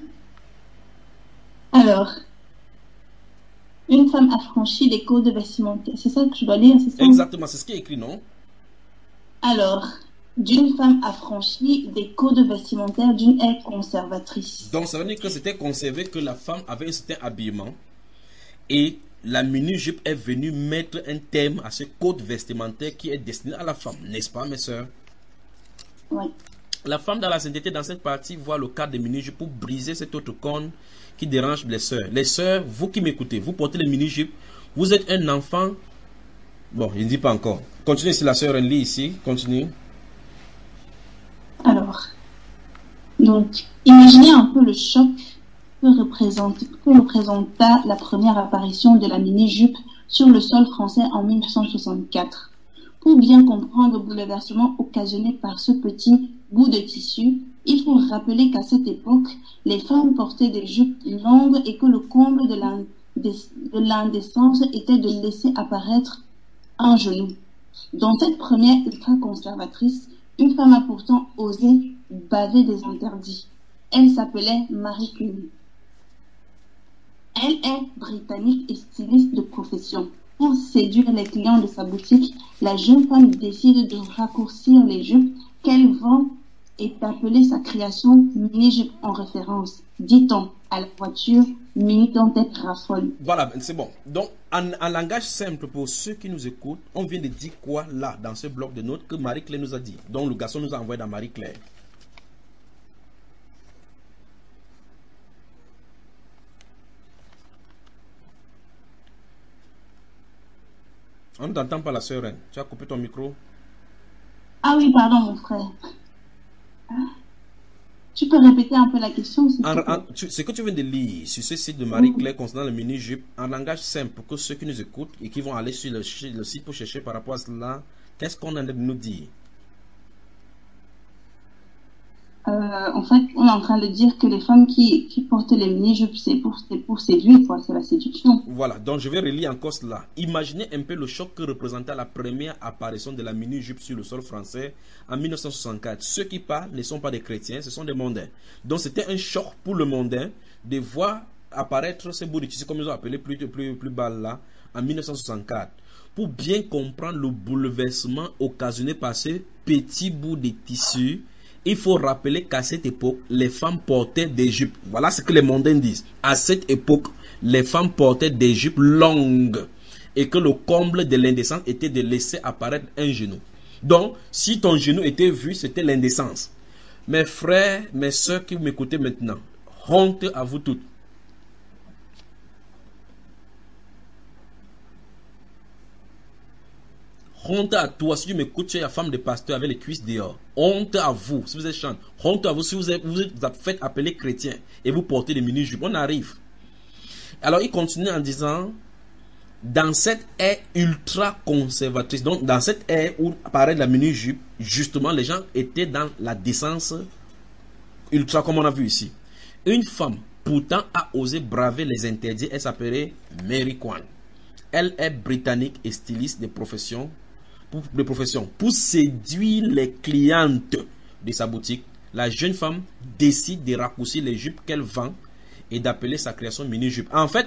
Alors, une femme affranchie des codes vestimentaires. C'est ça que je dois lire, c'est ça? Exactement, c'est ce qui est écrit, non? Alors, d'une femme affranchie des codes vestimentaires d'une ère conservatrice. Donc, ça veut dire que c'était conservé que la femme avait un certain habillement et la mini-jupe est venue mettre un thème à ce code vestimentaire qui est destiné à la femme, n'est-ce pas, mes sœurs? Oui. La femme dans la sainteté, dans cette partie, voit le cadre des mini-jupes pour briser cet autre cône qui dérange les sœurs. Les sœurs, vous qui m'écoutez, vous portez les mini-jupes, vous êtes un enfant. Bon, il ne dit pas encore. Continuez si la sœur lit ici. Continue. Alors, donc, imaginez un peu le choc que représenta la première apparition de la mini-jupe sur le sol français en 1964. Pour bien comprendre le bouleversement occasionné par ce petit bout de tissu, il faut rappeler qu'à cette époque, les femmes portaient des jupes longues et que le comble de l'indécence était de laisser apparaître un genou. Dans cette première ultra-conservatrice, une femme a pourtant osé baver des interdits. Elle s'appelait Marie Curie. Elle est britannique et styliste de profession. Pour séduire les clients de sa boutique, la jeune femme décide de raccourcir les jupes qu'elle vend et d'appeler sa création mini-jupe en référence, dit-on, à la voiture mini dont elle raffole. Voilà, c'est bon. Donc, en langage simple pour ceux qui nous écoutent, on vient de dire quoi là, dans ce bloc de notes que Marie-Claire nous a dit. Donc, le garçon nous a envoyé dans Marie-Claire. On ne t'entend pas, la sœur Reine. Tu as coupé ton micro. Ah oui, pardon, mon frère. Tu peux répéter un peu la question? Ce que tu viens de lire sur ce site de Marie-Claire concernant le mini-jupe, en langage simple, pour que ceux qui nous écoutent et qui vont aller sur le site pour chercher par rapport à cela, qu'est-ce qu'on a de nous dire? En fait, on est en train de dire que les femmes qui portent les mini-jupes, c'est pour séduire, quoi. C'est la séduction. Voilà, donc je vais relire encore cela. Imaginez un peu le choc que représentait la première apparition de la mini-jupe sur le sol français en 1964. Ceux qui parlent ne sont pas des chrétiens, ce sont des mondains. Donc c'était un choc pour le mondain de voir apparaître ce bout de tissu, comme ils ont appelé plus bas là, en 1964. Pour bien comprendre le bouleversement occasionné par ce petit bout de tissu, il faut rappeler qu'à cette époque, les femmes portaient des jupes. Voilà ce que les mondains disent. À cette époque, les femmes portaient des jupes longues et que le comble de l'indécence était de laisser apparaître un genou. Donc, si ton genou était vu, c'était l'indécence. Mes frères, mes soeurs qui m'écoutez maintenant, honte à vous toutes. Honte à toi, si tu m'écoutes, tu es la femme de pasteur avec les cuisses dehors. Honte à vous, si vous êtes chante. Honte à vous, si vous êtes fait appeler chrétien et vous portez des mini-jupes. On arrive. Alors, il continue en disant, dans cette ère ultra conservatrice, donc dans cette ère où apparaît la mini-jupe, justement, les gens étaient dans la décence ultra, comme on a vu ici. Une femme, pourtant, a osé braver les interdits. Elle s'appelait Mary Kwan. Elle est britannique et styliste de profession. Pour séduire les clientes de sa boutique, la jeune femme décide de raccourcir les jupes qu'elle vend et d'appeler sa création mini-jupe. En fait,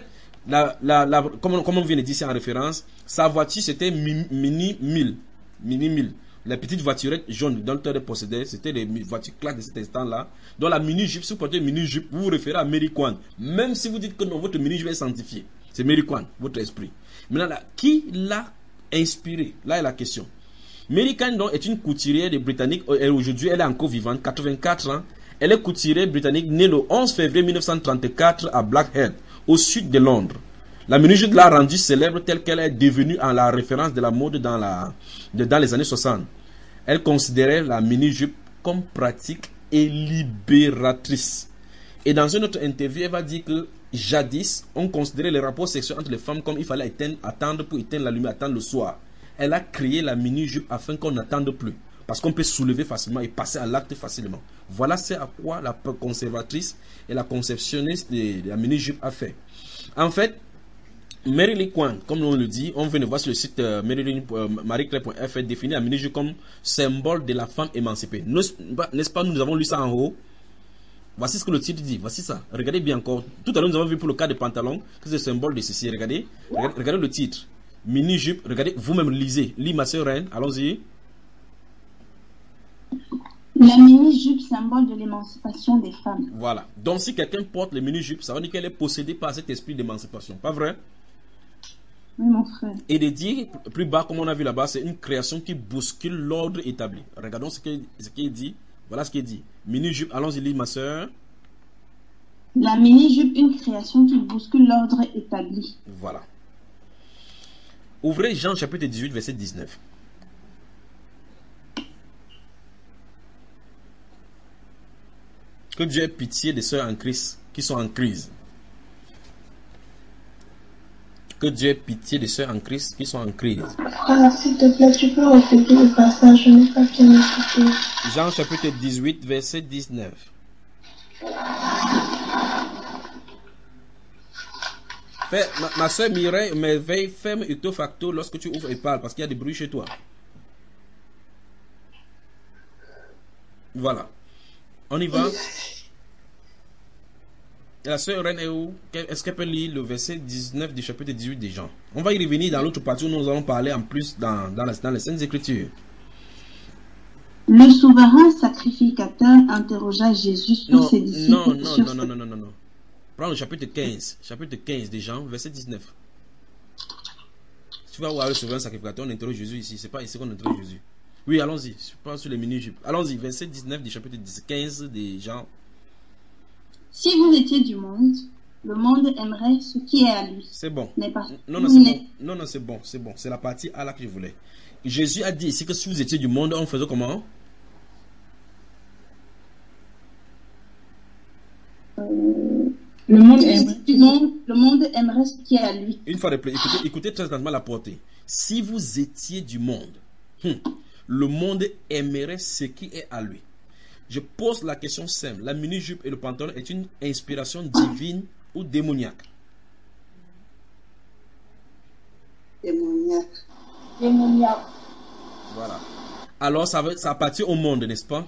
comme on vient de dire ici en référence, sa voiture c'était Mini 1000. Les petites voiturettes jaunes dont elle possédait, c'était les voitures classe de cet instant-là. Donc la mini-jupe, si vous portez une mini-jupe, vous vous référez à Mary Kwan. Même si vous dites que non, votre mini-jupe est sanctifiée. C'est Mary Kwan, votre esprit. Maintenant, là, qui l'a inspiré? Là est la question. Mary Kwan donc, est une couturière de Britannique. Aujourd'hui, elle est encore vivante, 84 ans. Elle est couturière britannique née le 11 février 1934 à Blackheath, au sud de Londres. La mini-jupe l'a rendue célèbre telle qu'elle est devenue en la référence de la mode dans les années 60. Elle considérait la mini-jupe comme pratique et libératrice. Et dans une autre interview, elle va dire que jadis, on considérait les rapports sexuels entre les femmes comme il fallait attendre pour éteindre la lumière, attendre le soir. Elle a créé la mini-jupe afin qu'on n'attende plus. Parce qu'on peut soulever facilement et passer à l'acte facilement. Voilà c'est à quoi la conservatrice et la conceptionniste de la mini-jupe a fait. En fait, Mary Kwan, comme on le dit, on vient de voir sur le site marieclaire.fr, définit la mini-jupe comme symbole de la femme émancipée. N'est-ce pas, nous avons lu ça en haut. Voici ce que le titre dit, voici ça. Regardez bien encore. Tout à l'heure, nous avons vu pour le cas des pantalons que c'est le symbole de ceci. Regardez le titre. Mini-jupe, regardez, vous-même lisez. Lis ma soeur Reine, allons-y. La mini-jupe, symbole de l'émancipation des femmes. Voilà. Donc si quelqu'un porte les mini-jupes, ça veut dire qu'elle est possédée par cet esprit d'émancipation. Pas vrai? Oui, mon frère. Et de dire plus bas, comme on a vu là-bas, c'est une création qui bouscule l'ordre établi. Regardons ce qu'il dit. Voilà ce qu'il dit. Mini-jupe, allons-y, lis ma soeur. La mini-jupe, une création qui bouscule l'ordre établi. Voilà. Ouvrez Jean chapitre 18, verset 19. Que Dieu ait pitié des sœurs en Christ qui sont en crise. Que Dieu ait pitié des sœurs en Christ qui sont en crise. Frère, s'il te plaît, tu peux répéter le passage, je n'ai pas bien écouté. Jean chapitre 18, verset 19. Ma soeur Mireille, merveille, ferme ipso facto lorsque tu ouvres et parles, parce qu'il y a des bruits chez toi. Voilà. On y va. Et la sœur Reine est où? Est-ce qu'elle peut lire le verset 19 du chapitre 18 des Jean? On va y revenir dans l'autre partie où nous allons parler en plus dans les Saintes Écritures. Le souverain sacrificateur interrogea Jésus sur ses disciples. Non. Prends le chapitre 15. Chapitre 15 des Jean, verset 19. Tu vas voir le souverain sacrificateur, on interroge Jésus ici. C'est pas ici qu'on interroge Jésus. Oui, allons-y. Je prends sur les mini-jupes. Allons-y, verset 19 du chapitre 15 des Jean. Si vous étiez du monde, le monde aimerait ce qui est à lui. C'est bon. N'est pas. Non, c'est bon. Non, c'est bon, c'est bon. C'est la partie A là que je voulais. Jésus a dit ici que si vous étiez du monde, on faisait comment? Le monde aimerait ce qui est à lui. Une fois de plus, écoutez très attentivement la portée. Si vous étiez du monde, le monde aimerait ce qui est à lui. Je pose la question simple. La mini-jupe et le pantalon est une inspiration divine ou démoniaque? Démoniaque. Voilà. Alors ça appartient au monde, n'est-ce pas?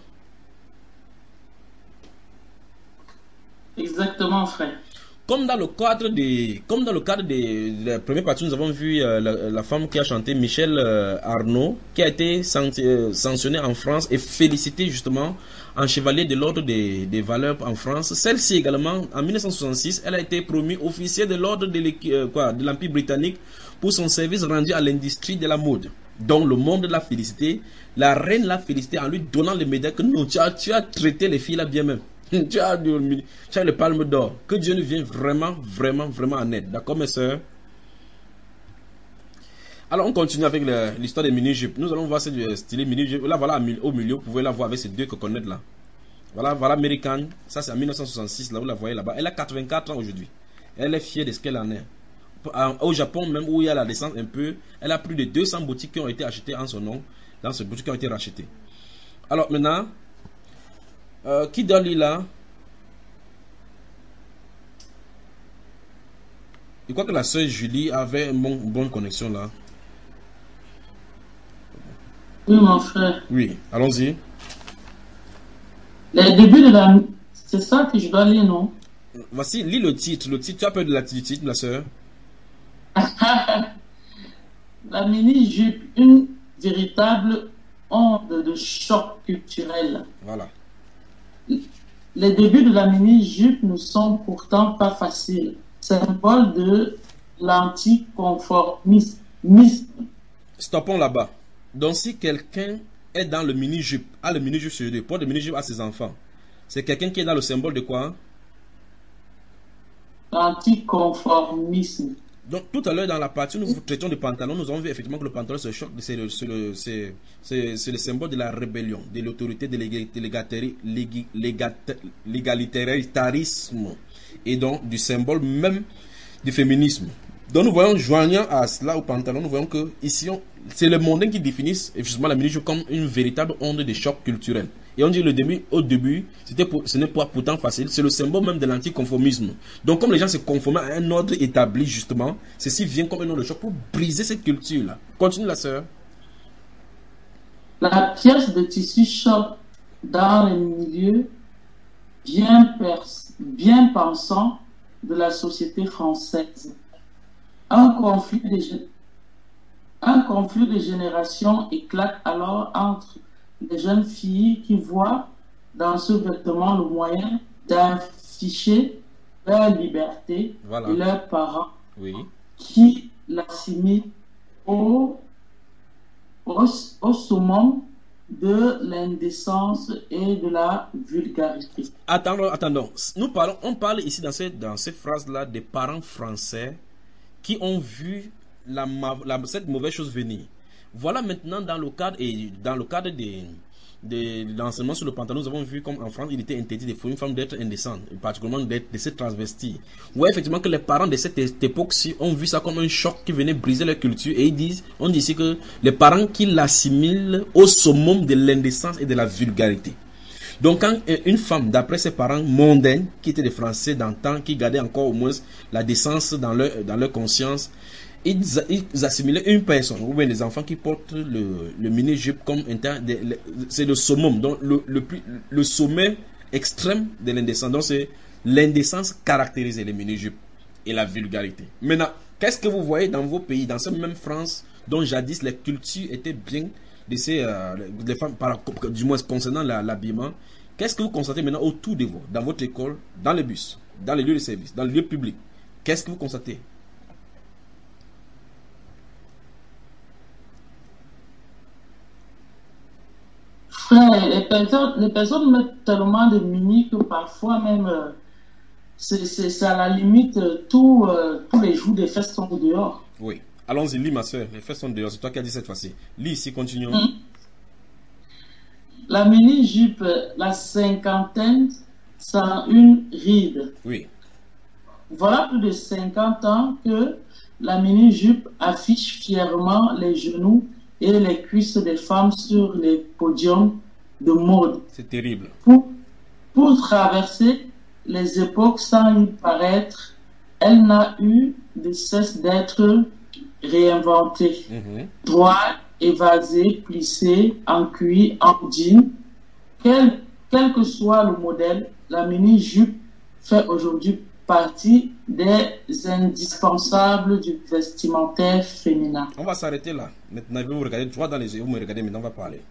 Exactement, frère. Comme dans le cadre des premières parties, nous avons vu la femme qui a chanté, Michel Arnaud, qui a été sanctionnée en France et félicitée justement en chevalier de l'ordre des valeurs en France. Celle-ci également, en 1966, elle a été promue officier de l'ordre de l'Empire britannique pour son service rendu à l'industrie de la mode. Donc le monde l'a félicité, la reine l'a félicité en lui donnant les médailles que non, tu as traité les filles là bien même. Tu as le palme d'or. Que Dieu nous vienne vraiment en aide. D'accord, mes soeurs? Alors, on continue avec l'histoire des mini-jupes. Nous allons voir ce style mini-jupe. Là, voilà, au milieu, vous pouvez la voir avec ces deux coconuts là. Voilà, American. Ça, c'est en 1966. Là, vous la voyez là-bas. Elle a 84 ans aujourd'hui. Elle est fière de ce qu'elle en est. Au Japon, même où il y a la descente un peu, elle a plus de 200 boutiques qui ont été achetées en son nom. Dans ces boutiques qui ont été rachetées. Alors, maintenant, qui doit lire là? Je crois que la sœur Julie avait une bonne connexion là. Oui, mon frère. Oui, allons-y. Le début de la... C'est ça que je dois lire, non? Voici, lis le titre. Tu as peur du titre, la sœur? La mini-jupe, une véritable onde de choc culturel. Voilà. Les débuts de la mini-jupe ne sont pourtant pas faciles. Symbole de l'anticonformisme. Stoppons là-bas. Donc, si quelqu'un est dans le mini-jupe, a le mini-jupe sur lui, porte le mini-jupe à ses enfants, c'est quelqu'un qui est dans le symbole de quoi? L'anticonformisme. Donc, tout à l'heure, dans la partie où nous traitions de pantalon, nous avons vu effectivement que le pantalon se choque, c'est le symbole de la rébellion, de l'autorité, de l'égalitarisme, et donc du symbole même du féminisme. Donc, nous voyons, joignant à cela au pantalon, nous voyons que ici, c'est le mondain qui définit justement la mini-jupe comme une véritable onde de choc culturel. Et on dit au début, ce n'est pas pourtant facile, c'est le symbole même de l'anticonformisme. Donc comme les gens se conformaient à un ordre établi justement, ceci vient comme un onde de choc pour briser cette culture-là. Continue la sœur. La pièce de tissu choc dans les milieux bien pensants de la société française. Un conflit de générations éclate alors entre les jeunes filles qui voient dans ce vêtement le moyen d'afficher leur liberté et leurs parents qui l'assimilent au summum de l'indécence et de la vulgarité. Attendons. On parle ici dans cette phrase-là des parents français qui ont vu cette mauvaise chose venir. Voilà maintenant dans le cadre de l'enseignement sur le pantalon, nous avons vu comme en France il était interdit pour une femme d'être indécente, particulièrement de se transvestir. Ouais, effectivement que les parents de cette époque-ci ont vu ça comme un choc qui venait briser leur culture et on dit ici que les parents qui l'assimilent au summum de l'indécence et de la vulgarité. Donc quand une femme, d'après ses parents mondains, qui étaient des Français d'antan, qui gardaient encore au moins la décence dans leur conscience, ils assimilaient une personne, ou bien des enfants qui portent le mini-jupe comme c'est le summum, donc le sommet extrême de l'indécence. Donc c'est l'indécence caractérisée, les mini-jupes et la vulgarité. Maintenant, qu'est-ce que vous voyez dans vos pays, dans cette même France, dont jadis les cultures étaient bien des femmes, du moins concernant l'habillement? Qu'est-ce que vous constatez maintenant autour de vous, dans votre école, dans les bus, dans les lieux de service, dans les lieux publics? Qu'est-ce que vous constatez? Frère, les personnes mettent tellement de mini que parfois même c'est à la limite tous les jours des fesses sont dehors. Oui. Allons-y, lis ma soeur, les fesses sont dehors, c'est toi qui as dit cette fois-ci. Lis ici, continuons. La mini-jupe, la cinquantaine, sans une ride. Oui. Voilà plus de 50 ans que la mini-jupe affiche fièrement les genoux et les cuisses des femmes sur les podiums de mode. C'est terrible. Pour traverser les époques sans y paraître, elle n'a eu de cesse d'être réinventée. Droite, évasée, plissée, en cuir, en jean. Quel que soit le modèle, la mini-jupe fait aujourd'hui partie des indispensables du vestimentaire féminin. On va s'arrêter là. Maintenant, je vais vous regarder droit dans les yeux. Vous me regardez, maintenant on va parler.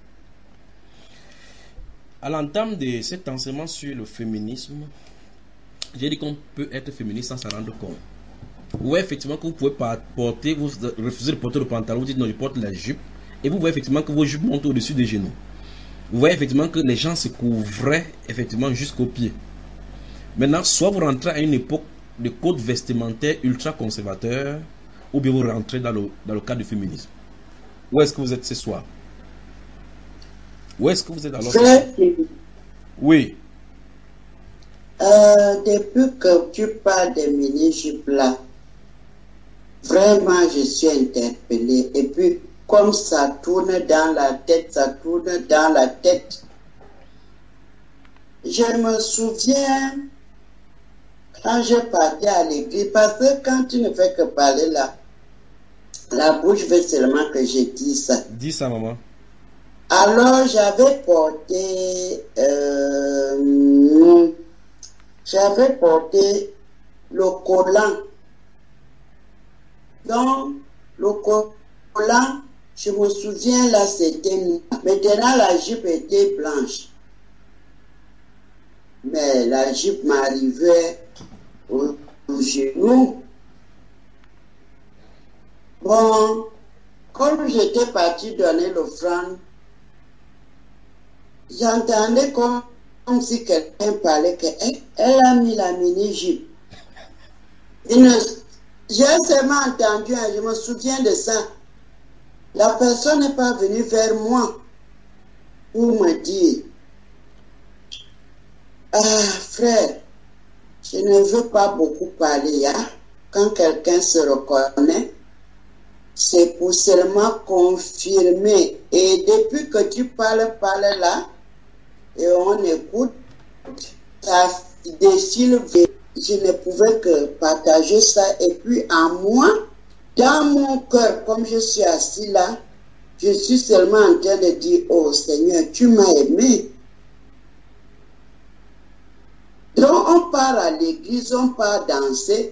À l'entame de cet enseignement sur le féminisme, j'ai dit qu'on peut être féministe sans s'en rendre compte. Oui, effectivement, que vous pouvez porter, vous refusez de porter le pantalon, vous dites non, je porte la jupe, et vous voyez effectivement que vos jupes montent au-dessus des genoux. Vous voyez effectivement que les gens se couvraient effectivement jusqu'aux pieds. Maintenant, soit vous rentrez à une époque de code vestimentaire ultra conservateur, ou bien vous rentrez dans le cadre du féminisme. Où est-ce que vous êtes ce soir? Où est-ce que vous êtes alors? Oui. Depuis que tu parles des mini-jupes là, vraiment je suis interpellée. Et puis, comme ça tourne dans la tête, je me souviens quand je partais à l'église, parce que quand tu ne fais que parler là, la bouche veut seulement que je dise ça. Dis ça, maman. Alors, j'avais porté le collant. Donc, le collant, je me souviens là, c'était noir. Maintenant, la jupe était blanche. Mais la jupe m'arrivait au genou. Bon, comme j'étais partie donner l'offrande, j'entendais comme si quelqu'un parlait qu'elle a mis la mini-jupe. J'ai seulement entendu, je me souviens de ça. La personne n'est pas venue vers moi pour me dire, ah frère, je ne veux pas beaucoup parler. Hein? Quand quelqu'un se reconnaît, c'est pour seulement confirmer. Et depuis que tu parles là, et on écoute, ça défile. Je ne pouvais que partager ça. Et puis à moi, dans mon cœur, comme je suis assis là, je suis seulement en train de dire, oh Seigneur, tu m'as aimé. Donc on part à l'église, on part danser.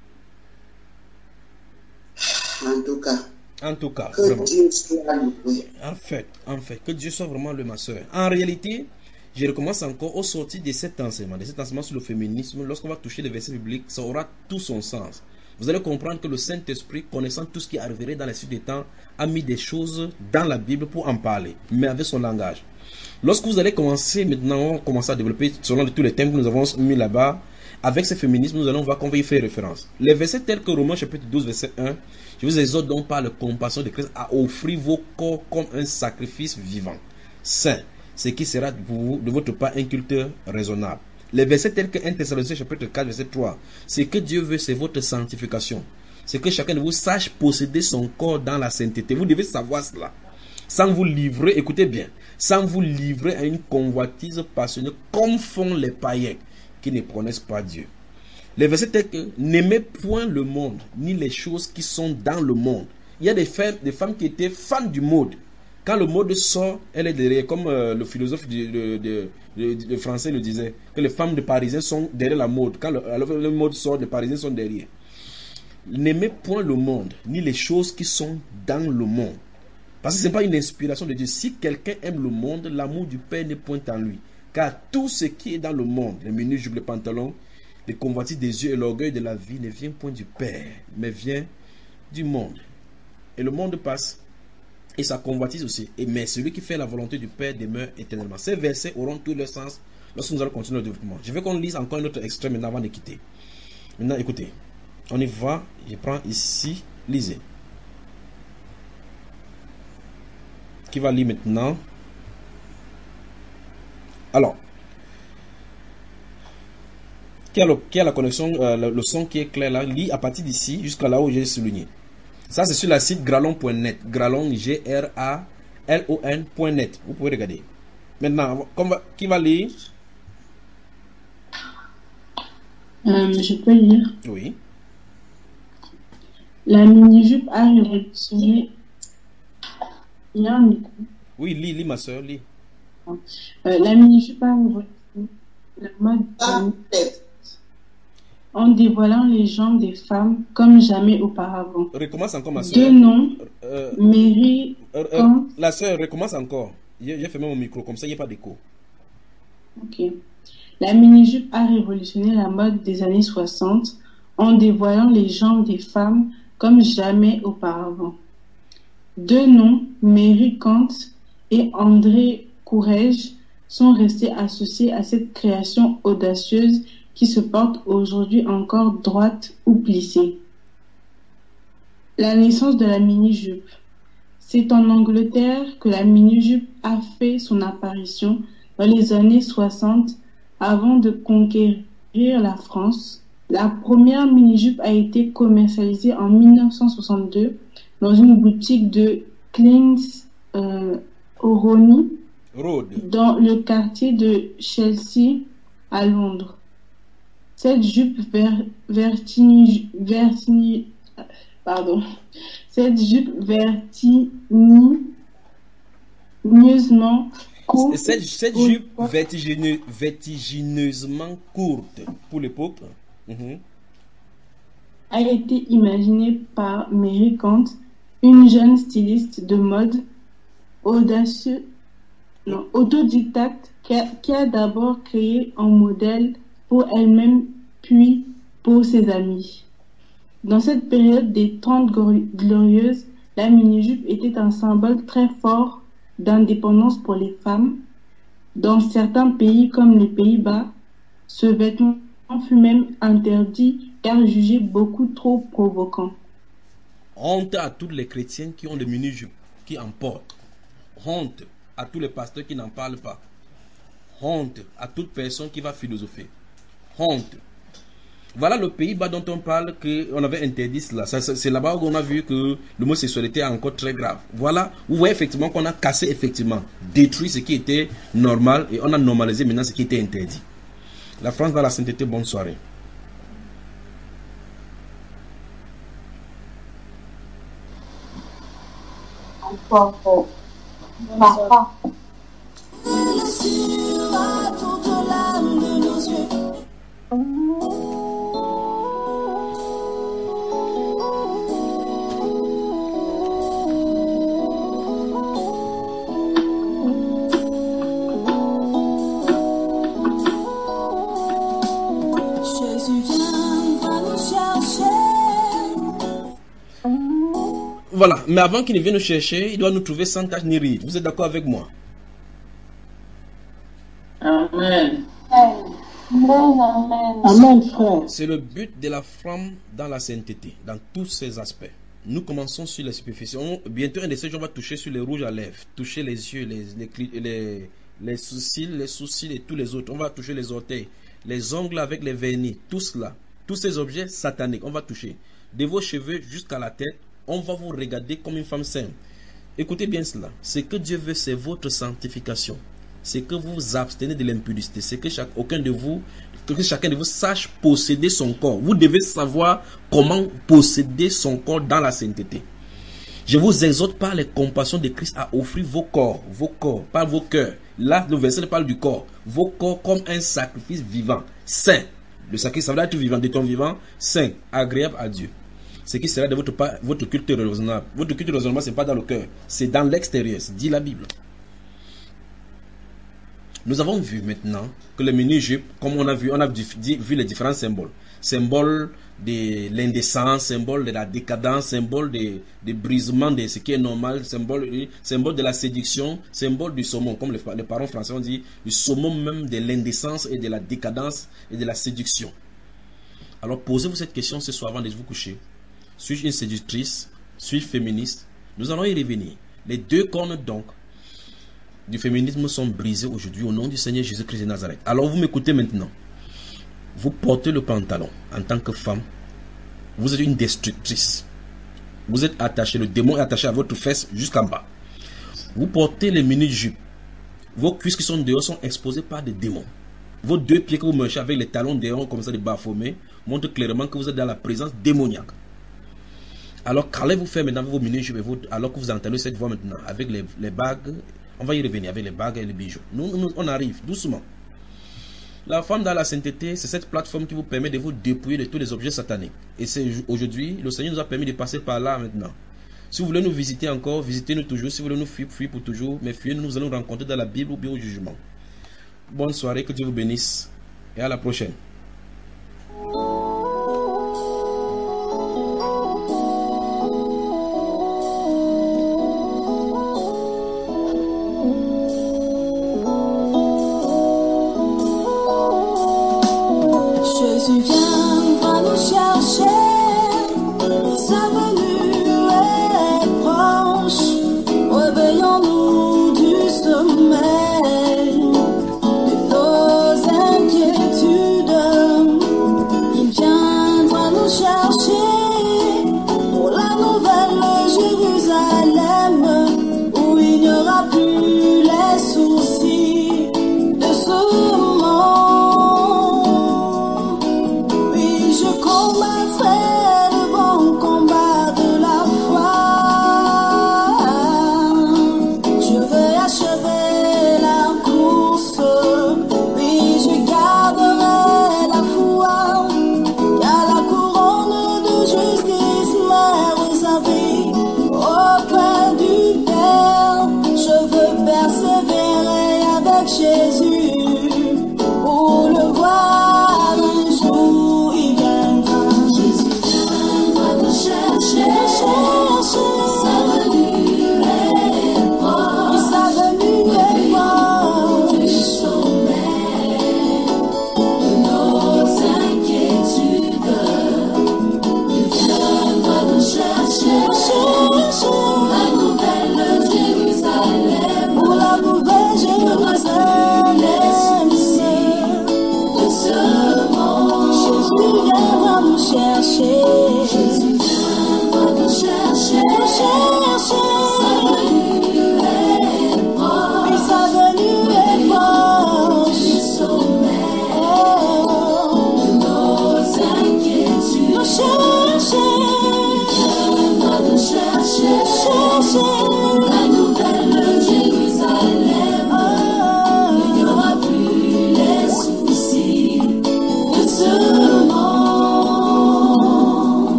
En tout cas, que vraiment. Dieu soit loué. En fait, que Dieu soit vraiment le ma soeur. En réalité, je recommence encore au sortir de cet enseignement sur le féminisme. Lorsqu'on va toucher les versets bibliques, ça aura tout son sens. Vous allez comprendre que le Saint-Esprit, connaissant tout ce qui arriverait dans la suite des temps, a mis des choses dans la Bible pour en parler, mais avec son langage. Lorsque vous allez commencer, maintenant, on va commencer à développer selon tous les thèmes que nous avons mis là-bas. Avec ce féminisme, nous allons voir qu'on va y faire référence. Les versets tels que Romains chapitre 12, verset 1, je vous exhorte donc par la compassion de Christ à offrir vos corps comme un sacrifice vivant, saint, ce qui sera pour vous, de votre part, un culte raisonnable. Les versets tels que 1 Thessaloniciens chapitre 4, verset 3, ce que Dieu veut, c'est votre sanctification. C'est que chacun de vous sache posséder son corps dans la sainteté. Vous devez savoir cela. Sans vous livrer, écoutez bien, sans vous livrer à une convoitise passionnée comme font les païens qui ne connaissent pas Dieu. Les versets tels que n'aimez point le monde, ni les choses qui sont dans le monde. Il y a des femmes qui étaient fans du mode. Quand le mode sort, elle est derrière, comme le philosophe de français le disait, que les femmes de Parisiens sont derrière la mode. Quand le mode sort, les Parisiens sont derrière. N'aimez point le monde, ni les choses qui sont dans le monde. Parce que ce n'est pas une inspiration de Dieu. Si quelqu'un aime le monde, l'amour du Père n'est point en lui. Car tout ce qui est dans le monde, les minujupes, les pantalons, les convoitises des yeux et l'orgueil de la vie ne vient point du Père, mais vient du monde. Et le monde passe, et sa convoitise aussi. Mais celui qui fait la volonté du Père demeure éternellement. Ces versets auront tout leur sens lorsque nous allons continuer le développement. Je veux qu'on lise encore un autre extrait maintenant avant de quitter. Maintenant, écoutez. On y va. Je prends ici. Lisez. Qui va lire maintenant? Alors. Qui a la connexion, le son qui est clair là, lit à partir d'ici jusqu'à là où j'ai souligné. Ça, c'est sur la site gralon.net. Gralon, Gralon.net. Vous pouvez regarder. Maintenant, qui va lire? Je peux lire. Oui. La mini-jupe a révolutionné. Il y a un micro. Oui, lis, ma soeur, lis. La mini-jupe a révolutionné la mode en dévoilant les jambes des femmes comme jamais auparavant. Recommence encore, ma soeur. Deux noms, Mary. La soeur, recommence encore. J'ai fermé mon micro, comme ça il n'y a pas d'écho. Ok. La mini-jupe a révolutionné la mode des années 60 en dévoilant les jambes des femmes comme jamais auparavant. Deux noms, Mary Kant et André Courrèges, sont restés associés à cette création audacieuse qui se porte aujourd'hui encore droite ou plissée. La naissance de la mini-jupe. C'est en Angleterre que la mini-jupe a fait son apparition dans les années 60 avant de conquérir la France. La première mini-jupe a été commercialisée en 1962 dans une boutique de Kings Orony dans le quartier de Chelsea à Londres. Cette jupe vertigineusement courte. Cette jupe vertigineusement courte pour l'époque. a été imaginé par Mary Kant, une jeune styliste de mode autodidacte qui a d'abord créé un modèle pour elle-même puis pour ses amis. Dans cette période des 30 glorieuses, la mini-jupe était un symbole très fort d'indépendance pour les femmes. Dans certains pays comme les Pays-Bas, ce vêtement fut même interdit car jugé beaucoup trop provoquant. Honte à tous les chrétiens qui ont des mini-jupes, qui en portent. Honte à tous les pasteurs qui n'en parlent pas. Honte à toute personne qui va philosopher. Honte. Voilà le Pays-Bas dont on parle, qu'on avait interdit cela. C'est là-bas où on a vu que l'homosexualité est encore très grave. Voilà, vous voyez effectivement qu'on a cassé, détruit ce qui était normal et on a normalisé maintenant ce qui était interdit. La France dans la sainteté, bonne soirée. Voilà, mais avant qu'il ne vienne nous chercher, il doit nous trouver sans tache ni ride. Vous êtes d'accord avec moi? Amen. Amen, frère. C'est le but de la femme dans la sainteté, dans tous ses aspects. Nous commençons sur les superficies. Bientôt, un de ces jours, on va toucher sur les rouges à lèvres, toucher les yeux, les sourcils et tous les autres. On va toucher les orteils, les ongles avec les vernis, tout cela. Tous ces objets sataniques, on va toucher. De vos cheveux jusqu'à la tête, on va vous regarder comme une femme sainte. Écoutez bien cela. Ce que Dieu veut, c'est votre sanctification. C'est que vous vous abstenez de l'impudicité. C'est que chacun de vous sache posséder son corps. Vous devez savoir comment posséder son corps dans la sainteté. Je vous exhorte par les compassions de Christ à offrir vos corps, pas vos cœurs. Là, le verset parle du corps. Vos corps comme un sacrifice vivant, saint. Le sacrifice, ça doit être vivant, de ton vivant, saint, agréable à Dieu. Ce qui sera de votre culte raisonnable. Votre culte raisonnable, ce n'est pas dans le cœur, c'est dans l'extérieur, dit la Bible. Nous avons vu maintenant que le mini-jupe, comme on a vu les différents symboles. Symbole de l'indécence, symbole de la décadence, symbole de brisement de ce qui est normal, symbole de la séduction, symbole du summum, comme les parents français ont dit, le summum même de l'indécence et de la décadence et de la séduction. Alors posez-vous cette question ce soir avant de vous coucher. Suis-je une séductrice? Suis-je féministe? Nous allons y revenir. Les deux cornes donc du féminisme sont brisés aujourd'hui au nom du Seigneur Jésus-Christ de Nazareth. Alors vous m'écoutez maintenant. Vous portez le pantalon en tant que femme. Vous êtes une destructrice. Vous êtes attaché, le démon est attaché à votre fesse jusqu'en bas. Vous portez les mini-jupes. Vos cuisses qui sont dehors sont exposées par des démons. Vos deux pieds que vous marchez avec les talons dehors comme ça de bas-formés montrent clairement que vous êtes dans la présence démoniaque. Alors qu'allez-vous faire maintenant vos mini-jupes alors que vous entendez cette voix maintenant avec les bagues? On va y revenir avec les bagues et les bijoux. Nous, on arrive doucement. La femme dans la sainteté, c'est cette plateforme qui vous permet de vous dépouiller de tous les objets sataniques. Et c'est aujourd'hui, le Seigneur nous a permis de passer par là maintenant. Si vous voulez nous visiter encore, visitez-nous toujours. Si vous voulez nous fuir, fuyez pour toujours. Mais fuyez, nous allons rencontrer dans la Bible ou bien au jugement. Bonne soirée, que Dieu vous bénisse. Et à la prochaine. Jésus viendra nous chercher, sa venue est proche. Réveillons-nous du sommeil de nos inquiétudes. Il viendra nous chercher pour la nouvelle Jérusalem, où il n'y aura plus les soucis de ce monde.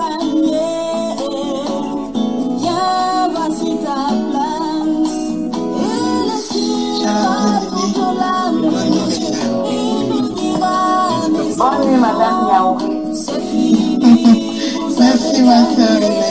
gagner. Viens, voici ta place. Il est sur toute l'âme. Il nous dira, Bonne nuit, Madame Yaouri. c'est fini. Merci, ma soeur.